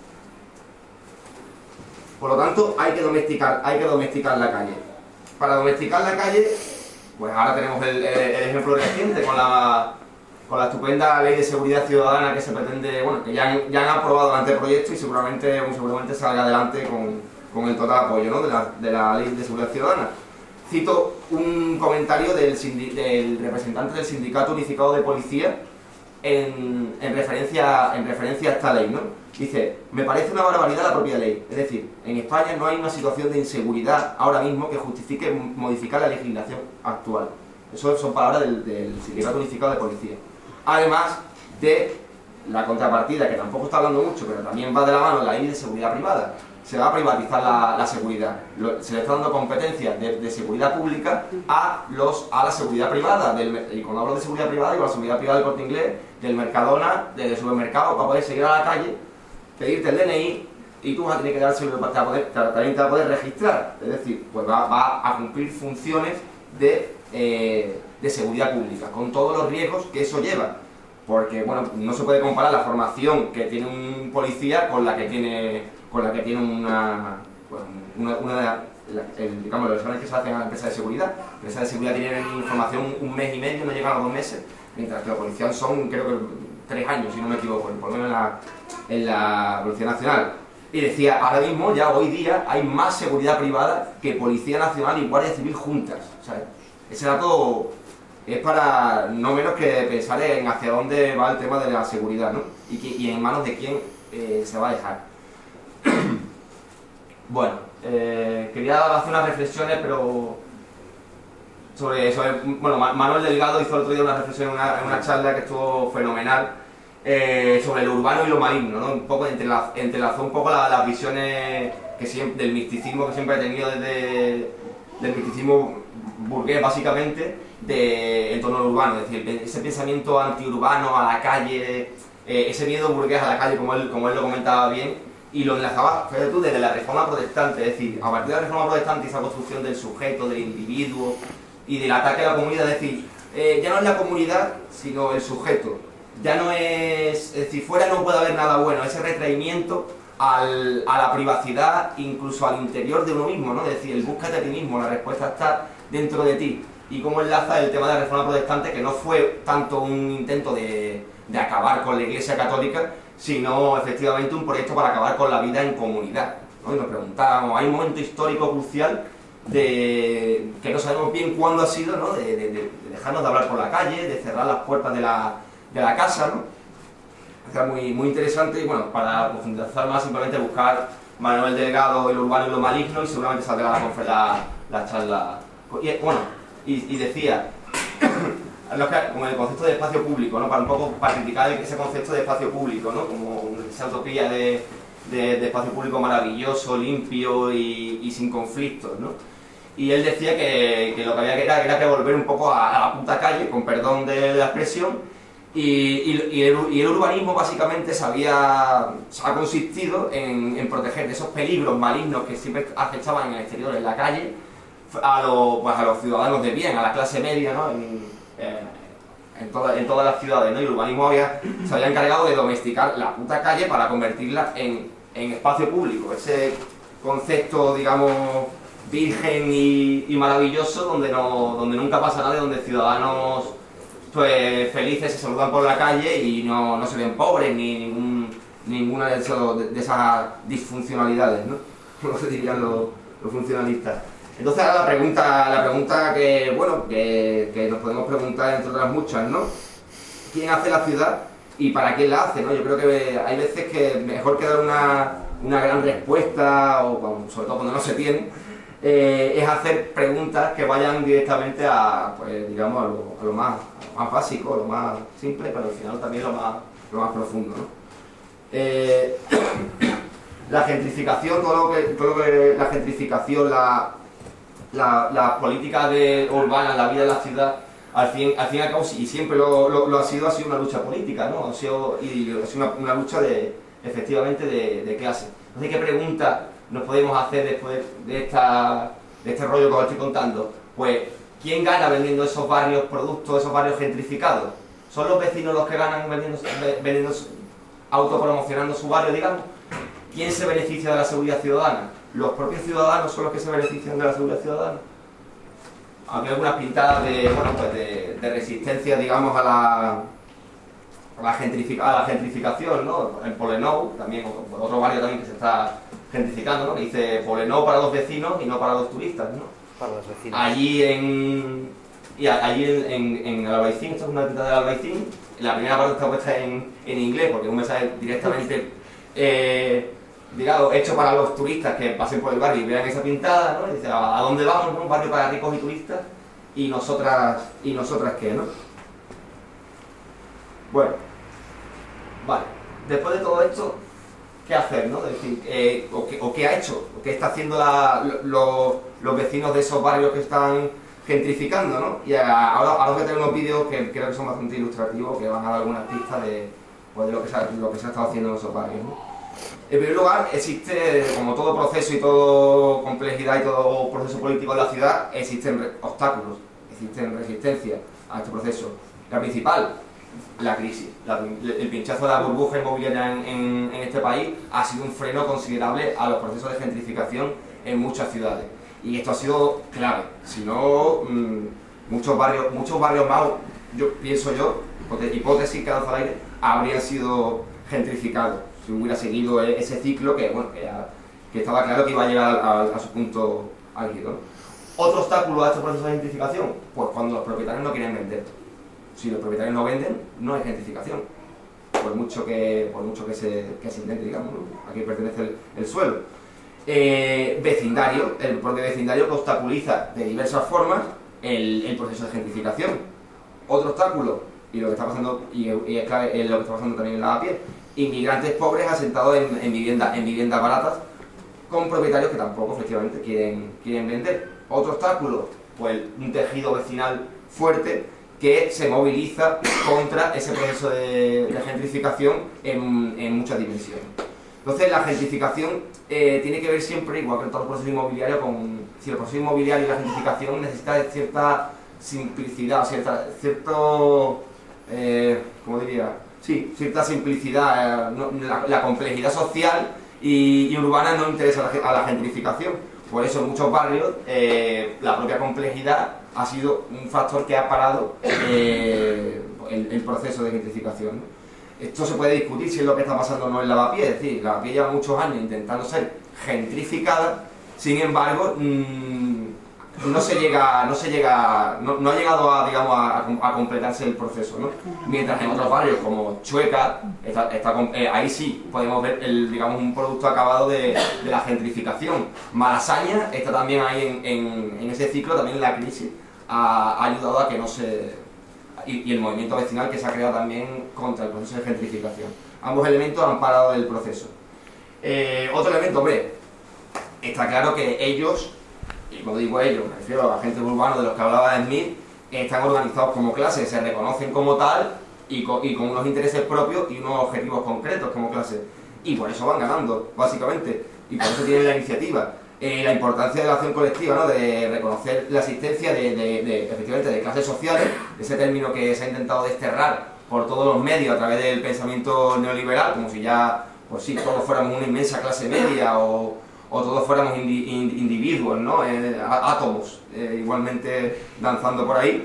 Por lo tanto, hay que domesticar, hay que domesticar la calle. Para domesticar la calle, pues ahora tenemos el, el, el ejemplo reciente con la, con la estupenda ley de seguridad ciudadana que se pretende, bueno, que ya han, ya han aprobado el anteproyecto y seguramente, seguramente salga adelante con, con el total apoyo, ¿no? de, la, de la ley de seguridad ciudadana. Cito un comentario del, del representante del Sindicato Unificado de Policía en, en, referencia, en referencia a esta ley, ¿no? Dice, me parece una barbaridad la propia ley. Es decir, en España no hay una situación de inseguridad ahora mismo que justifique modificar la legislación actual. Eso son palabras del, del Sindicato Unificado de Policía. Además de la contrapartida, que tampoco está hablando mucho, pero también va de la mano la ley de seguridad privada. Se va a privatizar la, la seguridad. Lo, se le está dando competencias de, de seguridad pública a, los, a la seguridad privada. Del, y cuando hablo de seguridad privada, digo la seguridad privada del Corte Inglés, del Mercadona, del supermercado, para poder seguir a la calle, pedirte el D N I y tú vas a tener que dárselo para poder, también te va a poder registrar. Es decir, pues va, va a cumplir funciones de, eh, de seguridad pública, con todos los riesgos que eso lleva. Porque, bueno, no se puede comparar la formación que tiene un policía con la que tiene, con la que tiene una, pues, una, una la, el, digamos, los exámenes que se hacen a la empresa de seguridad. La empresa de seguridad tiene información un mes y medio, no llegan a los dos meses, mientras que los policías son, creo que, tres años, si no me equivoco, por lo menos en la, en la Policía Nacional. Y decía, ahora mismo, ya hoy día, hay más seguridad privada que Policía Nacional y Guardia Civil juntas. O sea, ese dato es para no menos que pensar en hacia dónde va el tema de la seguridad, ¿no? Y, que, y en manos de quién eh, se va a dejar. Bueno, eh, quería hacer unas reflexiones, pero sobre, sobre bueno, Manuel Delgado hizo el otro día una reflexión en una, en una charla que estuvo fenomenal, eh, sobre lo urbano y lo maligno, ¿no? Un poco entrelazó, entrelazó un poco la, las visiones que siempre, del misticismo que siempre he tenido desde del misticismo burgués, básicamente, de, en torno al urbano, es decir, ese pensamiento antiurbano a la calle, eh, ese miedo burgués a la calle, como él, como él lo comentaba bien, y lo enlazaba, fíjate tú, desde la reforma protestante, es decir, a partir de la reforma protestante, esa construcción del sujeto, del individuo y del ataque a la comunidad, es decir, eh, ya no es la comunidad, sino el sujeto, ya no es, es decir, fuera no puede haber nada bueno, ese retraimiento al, a la privacidad, incluso al interior de uno mismo, ¿no? Es decir, el búscate a ti mismo, la respuesta está dentro de ti. Y cómo enlaza el tema de la reforma protestante, que no fue tanto un intento de, de acabar con la Iglesia Católica, sino efectivamente un proyecto para acabar con la vida en comunidad, ¿no? Y nos preguntábamos, hay un momento histórico crucial de que no sabemos bien cuándo ha sido, ¿no? de, de, de dejarnos de hablar por la calle, de cerrar las puertas de la, de la casa, ¿no? Era muy, muy interesante y bueno, para profundizar más simplemente buscar Manuel Delgado, el urbano y lo maligno, y seguramente saldrá la, la, la charla. Y, bueno, y, y decía, con el concepto de espacio público, ¿no? Para un poco para criticar ese concepto de espacio público, ¿no? Como esa utopía de, de, de espacio público maravilloso, limpio y, y sin conflictos, ¿no? Y él decía que, que lo que había que era, era que volver un poco a, a la puta calle, con perdón de la expresión, y, y, y, el, y el urbanismo básicamente se había, se ha consistido en, en proteger de esos peligros malignos que siempre acechaban en el exterior, en la calle, a, lo, pues a los ciudadanos de bien, a la clase media, ¿no? En, eh, en, toda, en todas las ciudades, ¿no? Y el urbanismo había, se había encargado de domesticar la puta calle para convertirla en, en espacio público, ese concepto, digamos, virgen y, y maravilloso, donde, no, donde nunca pasa nada, donde ciudadanos pues felices se saludan por la calle y no, no se ven pobres ni ningún, ninguna de, esos, de, de esas disfuncionalidades, ¿no? Como se dirían los, los funcionalistas. Entonces ahora la pregunta, la pregunta que, bueno, que, que nos podemos preguntar entre otras muchas, ¿no? ¿Quién hace la ciudad y para quién la hace, ¿no? Yo creo que hay veces que mejor que dar una, una gran respuesta, o sobre todo cuando no se tiene, Eh, es hacer preguntas que vayan directamente a, pues, digamos, a lo, a lo más, a lo más básico, a lo más simple, pero al final también lo más, lo más profundo, ¿no? Eh, la gentrificación, todo lo que, todo lo que la gentrificación, la, la, la política de, urbana, la vida de la ciudad, al fin, al fin y al cabo, y siempre lo, lo, lo ha sido, ha sido una lucha política, ¿no? Ha sido, y ha sido una, una lucha de, efectivamente, de, de clase. Entonces, ¿qué pregunta nos podemos hacer después de, esta, de este rollo que os estoy contando? Pues, ¿quién gana vendiendo esos barrios productos, esos barrios gentrificados? ¿Son los vecinos los que ganan vendiendo, vendiendo autopromocionando su barrio, digamos? ¿Quién se beneficia de la seguridad ciudadana? ¿Los propios ciudadanos son los que se benefician de la seguridad ciudadana? Había algunas pintadas de, bueno, pues de, de resistencia, digamos, a la, a la, gentrific, a la gentrificación, ¿no? En Poblenou, también, otro barrio también que se está gentrificando, ¿no? Que dice Poblenou para los vecinos y no para los turistas, ¿no? Para los vecinos. Allí en, y allí en, en, en el Albaicín, esto es una pintada del Albaicín, la primera parte está puesta en, en inglés porque es un mensaje directamente eh, digamos, hecho para los turistas que pasen por el barrio y vean esa pintada, ¿no? Y dice, ¿a, a dónde vamos, no? Un barrio para ricos y turistas, y nosotras, y nosotras qué, ¿no? Bueno, vale, después de todo esto, ¿qué hacer, no? Es decir, eh, o, qué, o qué ha hecho, o qué está haciendo la, lo, los vecinos de esos barrios que están gentrificando, ¿no? Y ahora, ahora voy a tener unos vídeos que creo que son bastante ilustrativos, que van a dar algunas pistas de, pues, de lo, que se ha, lo que se ha estado haciendo en esos barrios, ¿no? En primer lugar, existe, como todo proceso y toda complejidad y todo proceso político en la ciudad, existen obstáculos, existen resistencias a este proceso. La principal, la crisis. La, el pinchazo de la burbuja inmobiliaria en, en, en este país ha sido un freno considerable a los procesos de gentrificación en muchas ciudades. Y esto ha sido clave. Si no, mmm, muchos barrios, muchos barrios más, yo pienso yo, hipótesis que lanzo al aire, habrían sido gentrificados si hubiera seguido ese ciclo que, bueno, que, ya, que estaba claro que iba a llegar a, a, a su punto álgido, ¿no? Otro obstáculo a este proceso de gentrificación, pues cuando los propietarios no quieren vender. Si los propietarios no venden, no hay gentrificación, por mucho que, por mucho que, se, que se intente, digamos, ¿no? A quién pertenece el, el suelo. Eh, vecindario, el propio vecindario que obstaculiza de diversas formas el, el proceso de gentrificación. Otro obstáculo, y lo que está pasando, y, y es clave, es lo que está pasando también en Lavapiés, inmigrantes pobres asentados en, en viviendas en viviendas baratas con propietarios que tampoco efectivamente quieren, quieren vender. Otro obstáculo, pues un tejido vecinal fuerte que se moviliza contra ese proceso de, de gentrificación en, en muchas dimensiones. Entonces la gentrificación eh, tiene que ver siempre, igual que en todos los procesos inmobiliarios, con si el proceso inmobiliario y la gentrificación necesita de cierta simplicidad, cierta, cierto, eh, ¿cómo diría? Sí, cierta simplicidad, eh, no, la, la complejidad social y, y urbana no interesa a la, a la gentrificación. Por eso en muchos barrios eh, la propia complejidad ha sido un factor que ha parado eh, el, el proceso de gentrificación, ¿no? Esto se puede discutir si es lo que está pasando o no en Lavapiés, es decir, Lavapiés lleva muchos años intentando ser gentrificada, sin embargo, mmm, no se llega, no se llega, no, no ha llegado a, digamos, a, a completarse el proceso, ¿no? Mientras en otros barrios como Chueca, está, está, eh, ahí sí podemos ver el, digamos, un producto acabado de, de la gentrificación. Malasaña está también ahí en, en, en ese ciclo, también la crisis ha, ha ayudado a que no se... Y, y el movimiento vecinal que se ha creado también contra el proceso de gentrificación. ambos elementos han parado el proceso. Eh, otro elemento, hombre, está claro que ellos, y cuando digo ellos me refiero a los agentes urbanos de los que hablaba Smith, están organizados como clase, se reconocen como tal y con, y con unos intereses propios y unos objetivos concretos como clase, y por eso van ganando, básicamente, y por eso tienen la iniciativa. Eh, la importancia de la acción colectiva, ¿no? De reconocer la existencia de, de, de, efectivamente, de clases sociales, ese término que se ha intentado desterrar por todos los medios a través del pensamiento neoliberal, como si ya, pues sí, todos fuéramos una inmensa clase media o, o todos fuéramos indi, ind, individuos, ¿no? Eh, átomos, eh, igualmente danzando por ahí,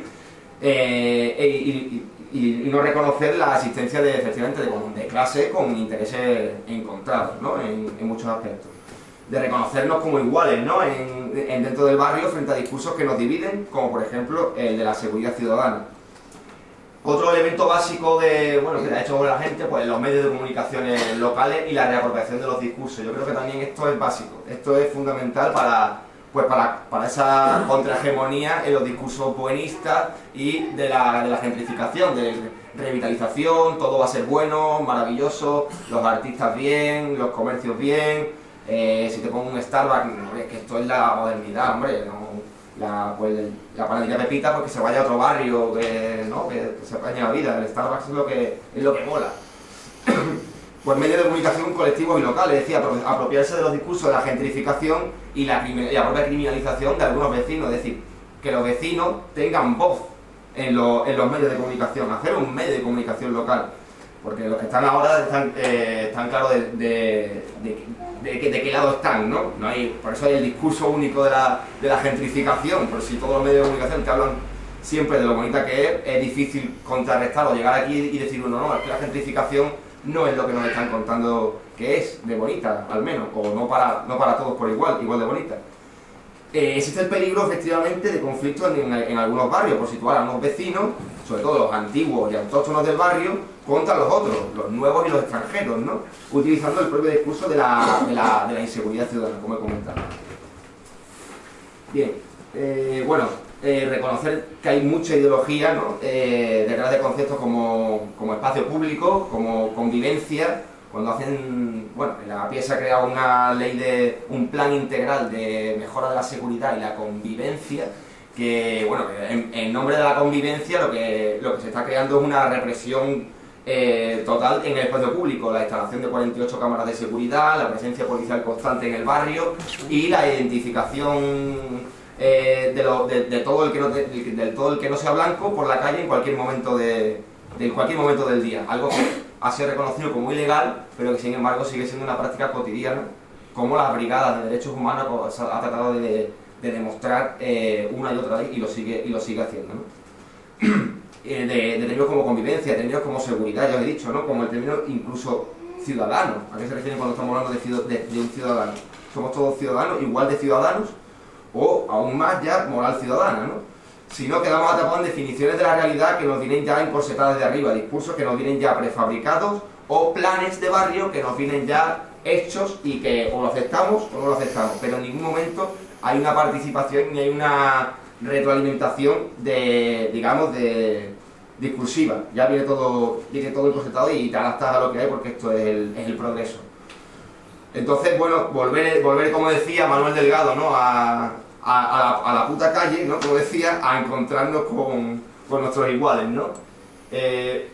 eh, y, y, y no reconocer la existencia de, efectivamente, de, de clases con intereses encontrados, ¿no? En, en muchos aspectos. De reconocernos como iguales, ¿no? En, en dentro del barrio frente a discursos que nos dividen, como por ejemplo el de la seguridad ciudadana. Otro elemento básico de, bueno, que ha hecho la gente, pues los medios de comunicaciones locales y la reapropiación de los discursos. Yo creo que también esto es básico, esto es fundamental para, pues para, para esa contrahegemonía en los discursos buenistas y de la, de la gentrificación, de revitalización, todo va a ser bueno, maravilloso, los artistas bien, los comercios bien. Eh, si te pongo un Starbucks, es que esto es la modernidad, hombre, ¿no? la, pues, la panadería Pepita, pues que se vaya a otro barrio, que, ¿no? que, que se apañe la vida, el Starbucks es lo que, es lo que mola. Pues medios de comunicación colectivos y locales, es decir, apropiarse de los discursos de la gentrificación y la, y la propia criminalización de algunos vecinos, es decir, que los vecinos tengan voz en, lo, en los medios de comunicación, hacer un medio de comunicación local. Porque los que están ahora están, eh, están claros de, de, de, de, de, de qué lado están, ¿no? No hay, por eso hay el discurso único de la, de la gentrificación, por si todos los medios de comunicación te hablan siempre de lo bonita que es, es difícil contrarrestar o llegar aquí y decir, no, no, es que la gentrificación no es lo que nos están contando que es, de bonita, al menos, o no para, no para todos por igual, igual de bonita. Eh, existe el peligro, efectivamente, de conflictos en, en, en algunos barrios, por situar a unos vecinos, sobre todo los antiguos y autóctonos del barrio, contra los otros, los nuevos y los extranjeros, ¿no? Utilizando el propio discurso de la, de la, de la inseguridad ciudadana, como he comentado. Bien, eh, bueno, eh, reconocer que hay mucha ideología, ¿no? Eh, detrás de conceptos como, como espacio público, como convivencia. Cuando hacen, bueno, en la pieza crea una ley de, un plan integral de mejora de la seguridad y la convivencia, que, bueno, en, en nombre de la convivencia lo que, lo que se está creando es una represión eh, total en el espacio público, la instalación de cuarenta y ocho cámaras de seguridad, la presencia policial constante en el barrio y la identificación eh, de, lo, de, de, todo el que no, de, de todo el que no sea blanco por la calle en cualquier momento de, de cualquier momento del día, algo que ha sido reconocido como ilegal, pero que sin embargo sigue siendo una práctica cotidiana, como las brigadas de derechos humanos pues, ha tratado de, de demostrar eh, una y otra vez y lo sigue, y lo sigue haciendo, ¿no? de, de términos como convivencia, de términos como seguridad, ya os he dicho, ¿no? Como el término incluso ciudadano. ¿A qué se refiere cuando estamos hablando de, de, de un ciudadano? ¿Somos todos ciudadanos, igual de ciudadanos? O aún más ya moral ciudadana, ¿no? Si no, quedamos atrapados en definiciones de la realidad que nos vienen ya encorsetadas de arriba, discursos que nos vienen ya prefabricados o planes de barrio que nos vienen ya hechos y que o lo aceptamos o no lo aceptamos, pero en ningún momento hay una participación ni hay una retroalimentación de, digamos, de discursiva. Ya viene todo, viene todo encorsetado y te adaptas a lo que hay porque esto es el, es el progreso. Entonces, bueno, volver, volver como decía Manuel Delgado, ¿no? a, a, a, la, a la puta calle, ¿no? Como decía, a encontrarnos con, con nuestros iguales, ¿no? Eh,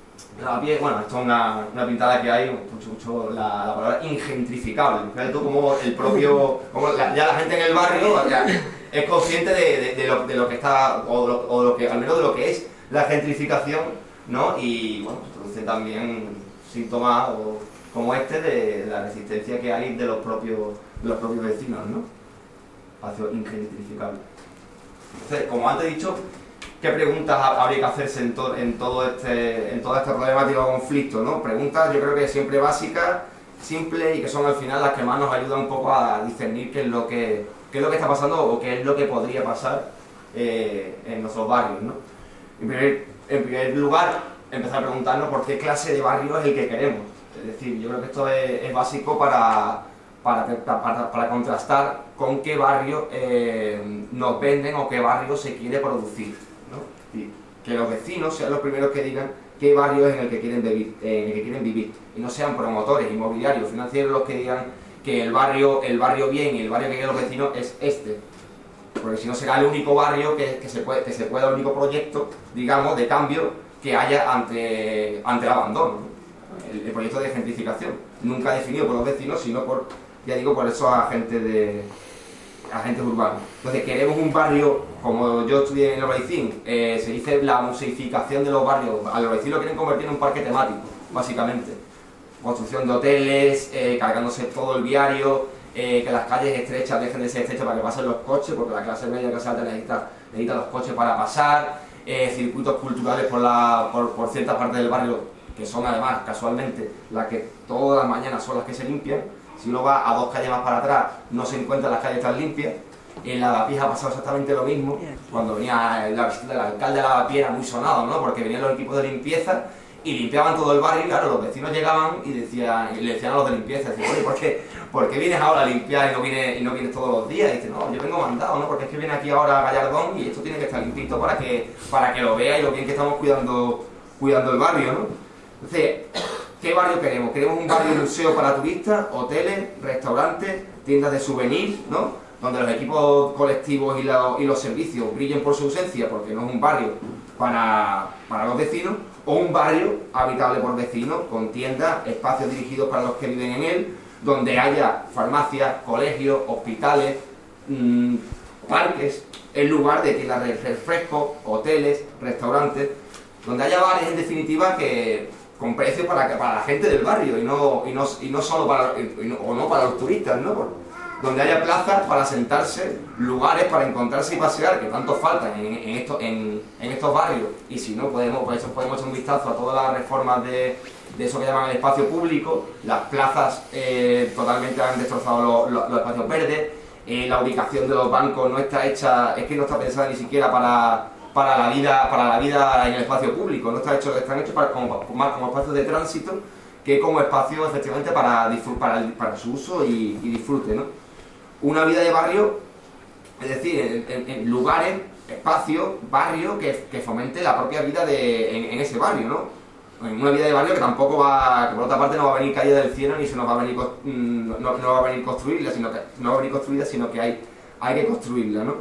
la pie, bueno, esto es una, una pintada que hay, mucho, mucho la, la palabra ingentrificable. Fíjate tú como el propio, como la, ya la gente en el barrio ya, es consciente de, de, de, lo, de lo que está, o, lo, o lo que, al menos de lo que es la gentrificación, ¿no? Y bueno, pues produce también síntomas o, como este de, de la resistencia que hay de los propios, de los propios vecinos, ¿no? Espacio ingentrificable. Entonces, como antes he dicho, ¿qué preguntas habría que hacerse en, to en, todo este, en toda esta problemática o conflicto, ¿no? Preguntas yo creo que siempre básicas, simples y que son al final las que más nos ayudan un poco a discernir qué es lo que, qué es lo que está pasando o qué es lo que podría pasar eh, en nuestros barrios, ¿no? En primer, en primer lugar, empezar a preguntarnos por qué clase de barrio es el que queremos. Es decir, yo creo que esto es, es básico para, para, para, para contrastar con qué barrio eh, nos venden o qué barrio se quiere producir, ¿no? Y que los vecinos sean los primeros que digan qué barrio es en el que quieren vivir, eh, en el que quieren vivir, y no sean promotores inmobiliarios, financieros los que digan que el barrio, el barrio bien y el barrio que quieren los vecinos es este, porque si no será el único barrio que, que, se puede, que se pueda, el único proyecto, digamos, de cambio que haya ante, ante el abandono, ¿no? el, el proyecto de gentrificación, nunca definido por los vecinos, sino por, ya digo, por esos agentes de agentes urbanos. Entonces queremos un barrio, como yo estudié en el Albaicín, eh, se dice la museificación de los barrios. Al Albaicín lo quieren convertir en un parque temático, básicamente. Construcción de hoteles, eh, cargándose todo el viario, eh, que las calles estrechas dejen de ser estrechas para que pasen los coches, porque la clase media y la clase alta necesita, necesita los coches para pasar, eh, circuitos culturales por, la, por, por ciertas partes del barrio, que son además, casualmente, las que todas las mañanas son las que se limpian. Si uno va a dos calles más para atrás, no se encuentran las calles tan limpias. En Lavapiés ha pasado exactamente lo mismo. Cuando venía la visita del alcalde de Lavapiés era muy sonado, ¿no? Porque venían los equipos de limpieza y limpiaban todo el barrio, y claro, los vecinos llegaban y, decían, y le decían a los de limpieza, decían, oye, ¿por qué, ¿por qué vienes ahora a limpiar y no vienes, y no vienes todos los días? Y dice, no, yo vengo mandado, ¿no? Porque es que viene aquí ahora Gallardón y esto tiene que estar limpito para que, para que lo vea y lo bien que estamos cuidando, cuidando el barrio, ¿no? Entonces, ¿qué barrio queremos? Queremos un barrio museo para turistas, hoteles, restaurantes, tiendas de souvenirs, ¿no? Donde los equipos colectivos y, la, y los servicios brillen por su ausencia, porque no es un barrio para, para los vecinos, o un barrio habitable por vecinos, con tiendas, espacios dirigidos para los que viven en él, donde haya farmacias, colegios, hospitales, mmm, parques, en lugar de tiendas de refrescos, hoteles, restaurantes, donde haya bares, en definitiva, que con precios para, para la gente del barrio y no, y no, y no solo para, y no, o no para los turistas, ¿no? Donde haya plazas para sentarse, lugares para encontrarse y pasear, que tanto faltan en, en, esto, en, en estos barrios. Y si no, podemos, por eso podemos echar un vistazo a todas las reformas de, de eso que llaman el espacio público. Las plazas eh, totalmente han destrozado los, los, los espacios verdes, eh, la ubicación de los bancos no está hecha, es que no está pensada ni siquiera para... Para la, vida, para la vida en el espacio público, no está hecho, están hechos para, como, más como espacios de tránsito que como espacios efectivamente para, para, el, para su uso y, y disfrute, ¿no? Una vida de barrio, es decir, en, en, en lugares, espacios, barrios que, que fomente la propia vida de, en, en ese barrio, ¿no? En una vida de barrio que tampoco va, que por otra parte no va a venir caída del cielo ni se nos va a venir, no, no va a venir construirla, sino que no va a venir construida, sino que hay, hay que construirla, ¿no?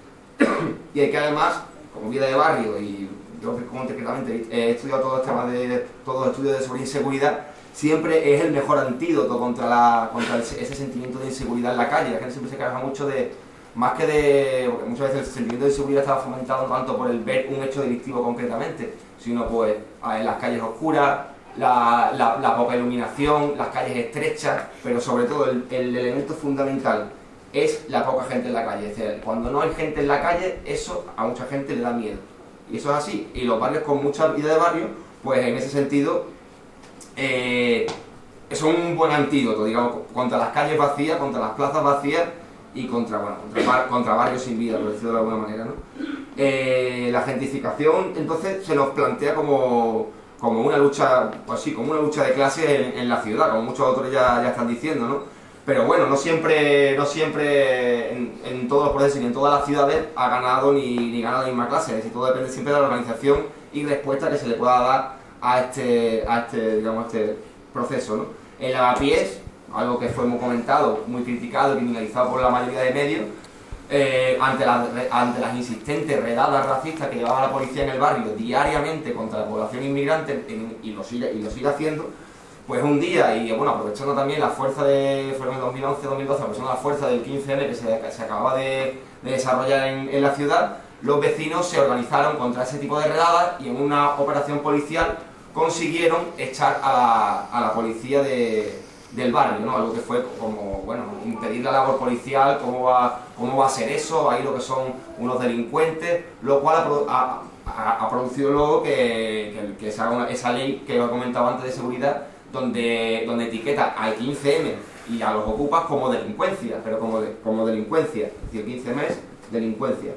Y hay que además, como vida de barrio, y yo concretamente he estudiado todos los temas de todos los estudios de sobre inseguridad, siempre es el mejor antídoto contra, la, contra el, ese sentimiento de inseguridad en la calle. La gente siempre se queja mucho de, más que de, porque muchas veces el sentimiento de inseguridad está fomentado no tanto por el ver un hecho delictivo concretamente, sino pues en las calles oscuras, la, la, la poca iluminación, las calles estrechas, pero sobre todo el, el elemento fundamental es la poca gente en la calle. Es decir, cuando no hay gente en la calle, eso a mucha gente le da miedo. Y eso es así. Y los barrios con mucha vida de barrio, pues en ese sentido, eh, son un buen antídoto, digamos, contra las calles vacías, contra las plazas vacías y contra, bueno, contra, bar, contra barrios sin vida, por decirlo de alguna manera, ¿no? Eh, la gentrificación, entonces, se nos plantea como, como una lucha, pues sí, como una lucha de clases en, en la ciudad, como muchos autores ya, ya están diciendo, ¿no? Pero bueno, no siempre, no siempre en, en todos los procesos ni en todas las ciudades ha ganado ni, ni gana la misma clase. Es decir, todo depende siempre de la organización y respuesta que se le pueda dar a este, a este, digamos, este proceso, ¿no? En Lavapiés, algo que fue muy comentado, muy criticado y criminalizado por la mayoría de medios, eh, ante, la, ante las insistentes redadas racistas que llevaba la policía en el barrio diariamente contra la población inmigrante, en, y, lo sigue, y lo sigue haciendo. Pues un día, y bueno, aprovechando también la fuerza de, fue en el dos mil once dos mil doce, aprovechando la fuerza del quince eme que se, que se acababa de, de desarrollar en, en la ciudad, los vecinos se organizaron contra ese tipo de redadas y en una operación policial consiguieron echar a la, a la policía de, del barrio, ¿no? Algo que fue como, bueno, impedir la labor policial, cómo va, cómo va a ser eso, ahí lo que son unos delincuentes, lo cual ha, ha, ha producido luego que, que, que se haga una, esa ley que he comentado antes de seguridad, Donde, donde etiqueta al quince eme y a los ocupas como delincuencia, pero como, de, como delincuencia, es decir, quince eme es delincuencia.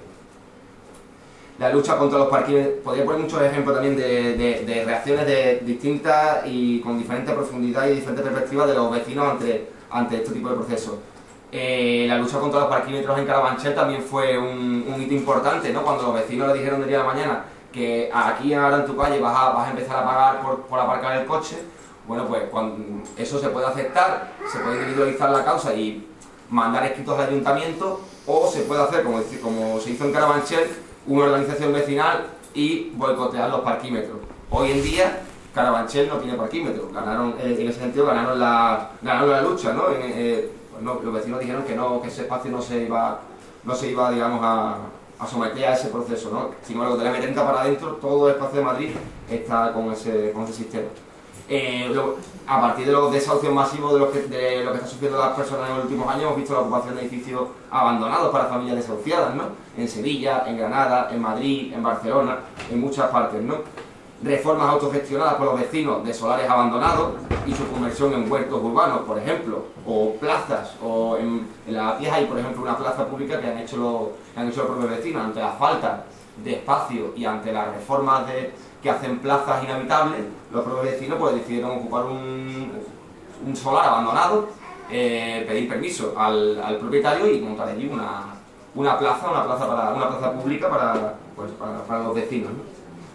La lucha contra los parkings, podría poner muchos ejemplos también de, de, de reacciones de, distintas y con diferente profundidad y diferentes perspectivas de los vecinos ante, ante este tipo de procesos. Eh, la lucha contra los parquímetros en Carabanchel también fue un, un hito importante, ¿no? Cuando los vecinos le dijeron del día de la mañana que aquí ahora en tu calle vas a, vas a empezar a pagar por, por aparcar el coche, bueno, pues cuando eso se puede aceptar, se puede individualizar la causa y mandar escritos al ayuntamiento, o se puede hacer, como, como se hizo en Carabanchel, una organización vecinal y boicotear los parquímetros. Hoy en día, Carabanchel no tiene parquímetros, ganaron, eh, en ese sentido ganaron la, ganaron la lucha, ¿no? En, eh, pues no, los vecinos dijeron que, no, que ese espacio no se iba, no se iba digamos, a, a someter a ese proceso, ¿no? Sin embargo, de la M treinta para adentro, todo el espacio de Madrid está con ese, con ese sistema. Eh, lo, a partir de los desahucios masivos de lo, que, de lo que están sufriendo las personas en los últimos años, hemos visto la ocupación de edificios abandonados para familias desahuciadas, ¿no? En Sevilla, en Granada, en Madrid, en Barcelona, en muchas partes, ¿no? Reformas autogestionadas por los vecinos de solares abandonados y su conversión en huertos urbanos, por ejemplo, o plazas, o en, en La Pieza hay, por ejemplo, una plaza pública que han hecho los, que han hecho los propios vecinos ante la falta de espacio y ante las reformas de, que hacen plazas inhabitables. Los propios vecinos pues decidieron ocupar un, un solar abandonado, eh, pedir permiso al, al propietario y montar allí una, una plaza, una plaza para una plaza pública para, pues, para, para los vecinos, ¿no?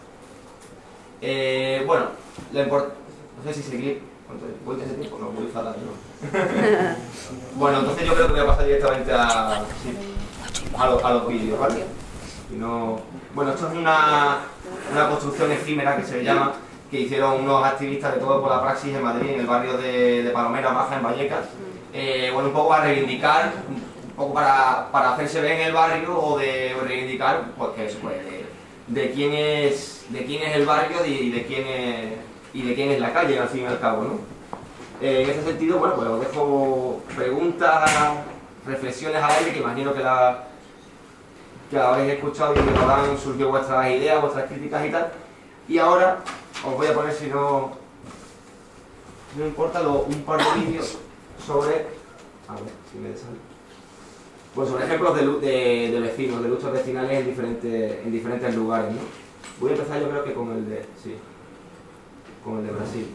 Eh, bueno, lo importante, no sé si seguir, ¿voy desde tiempo? No, voy fatal, ¿no? Bueno, entonces yo creo que voy a pasar directamente a, sí, a, lo, a los vídeos, ¿vale? Y no, bueno, esto es una, una construcción efímera que se llama, que hicieron unos activistas de todo por la praxis en Madrid, en el barrio de, de Palomera Baja, en Vallecas, eh, bueno, un poco para reivindicar, un poco para, para hacerse ver en el barrio o de reivindicar, pues que eso, pues, de, de quién es de quién es el barrio y de quién es y de quién es la calle, al fin y al cabo, ¿no? Eh, en ese sentido, bueno, pues os dejo preguntas, reflexiones al aire que imagino que la que la habréis escuchado y que os habrán surgido vuestras ideas, vuestras críticas y tal. Y ahora os voy a poner, si no si no importa, lo, un par de vídeos sobre, a ver si me sale. Pues sobre ejemplos de, de, de vecinos, de luchas vecinales en diferentes, en diferentes lugares, ¿no? Voy a empezar yo creo que con el de, sí, con el de Brasil.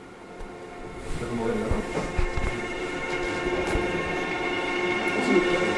Dejo moverlo, ¿no? Sí.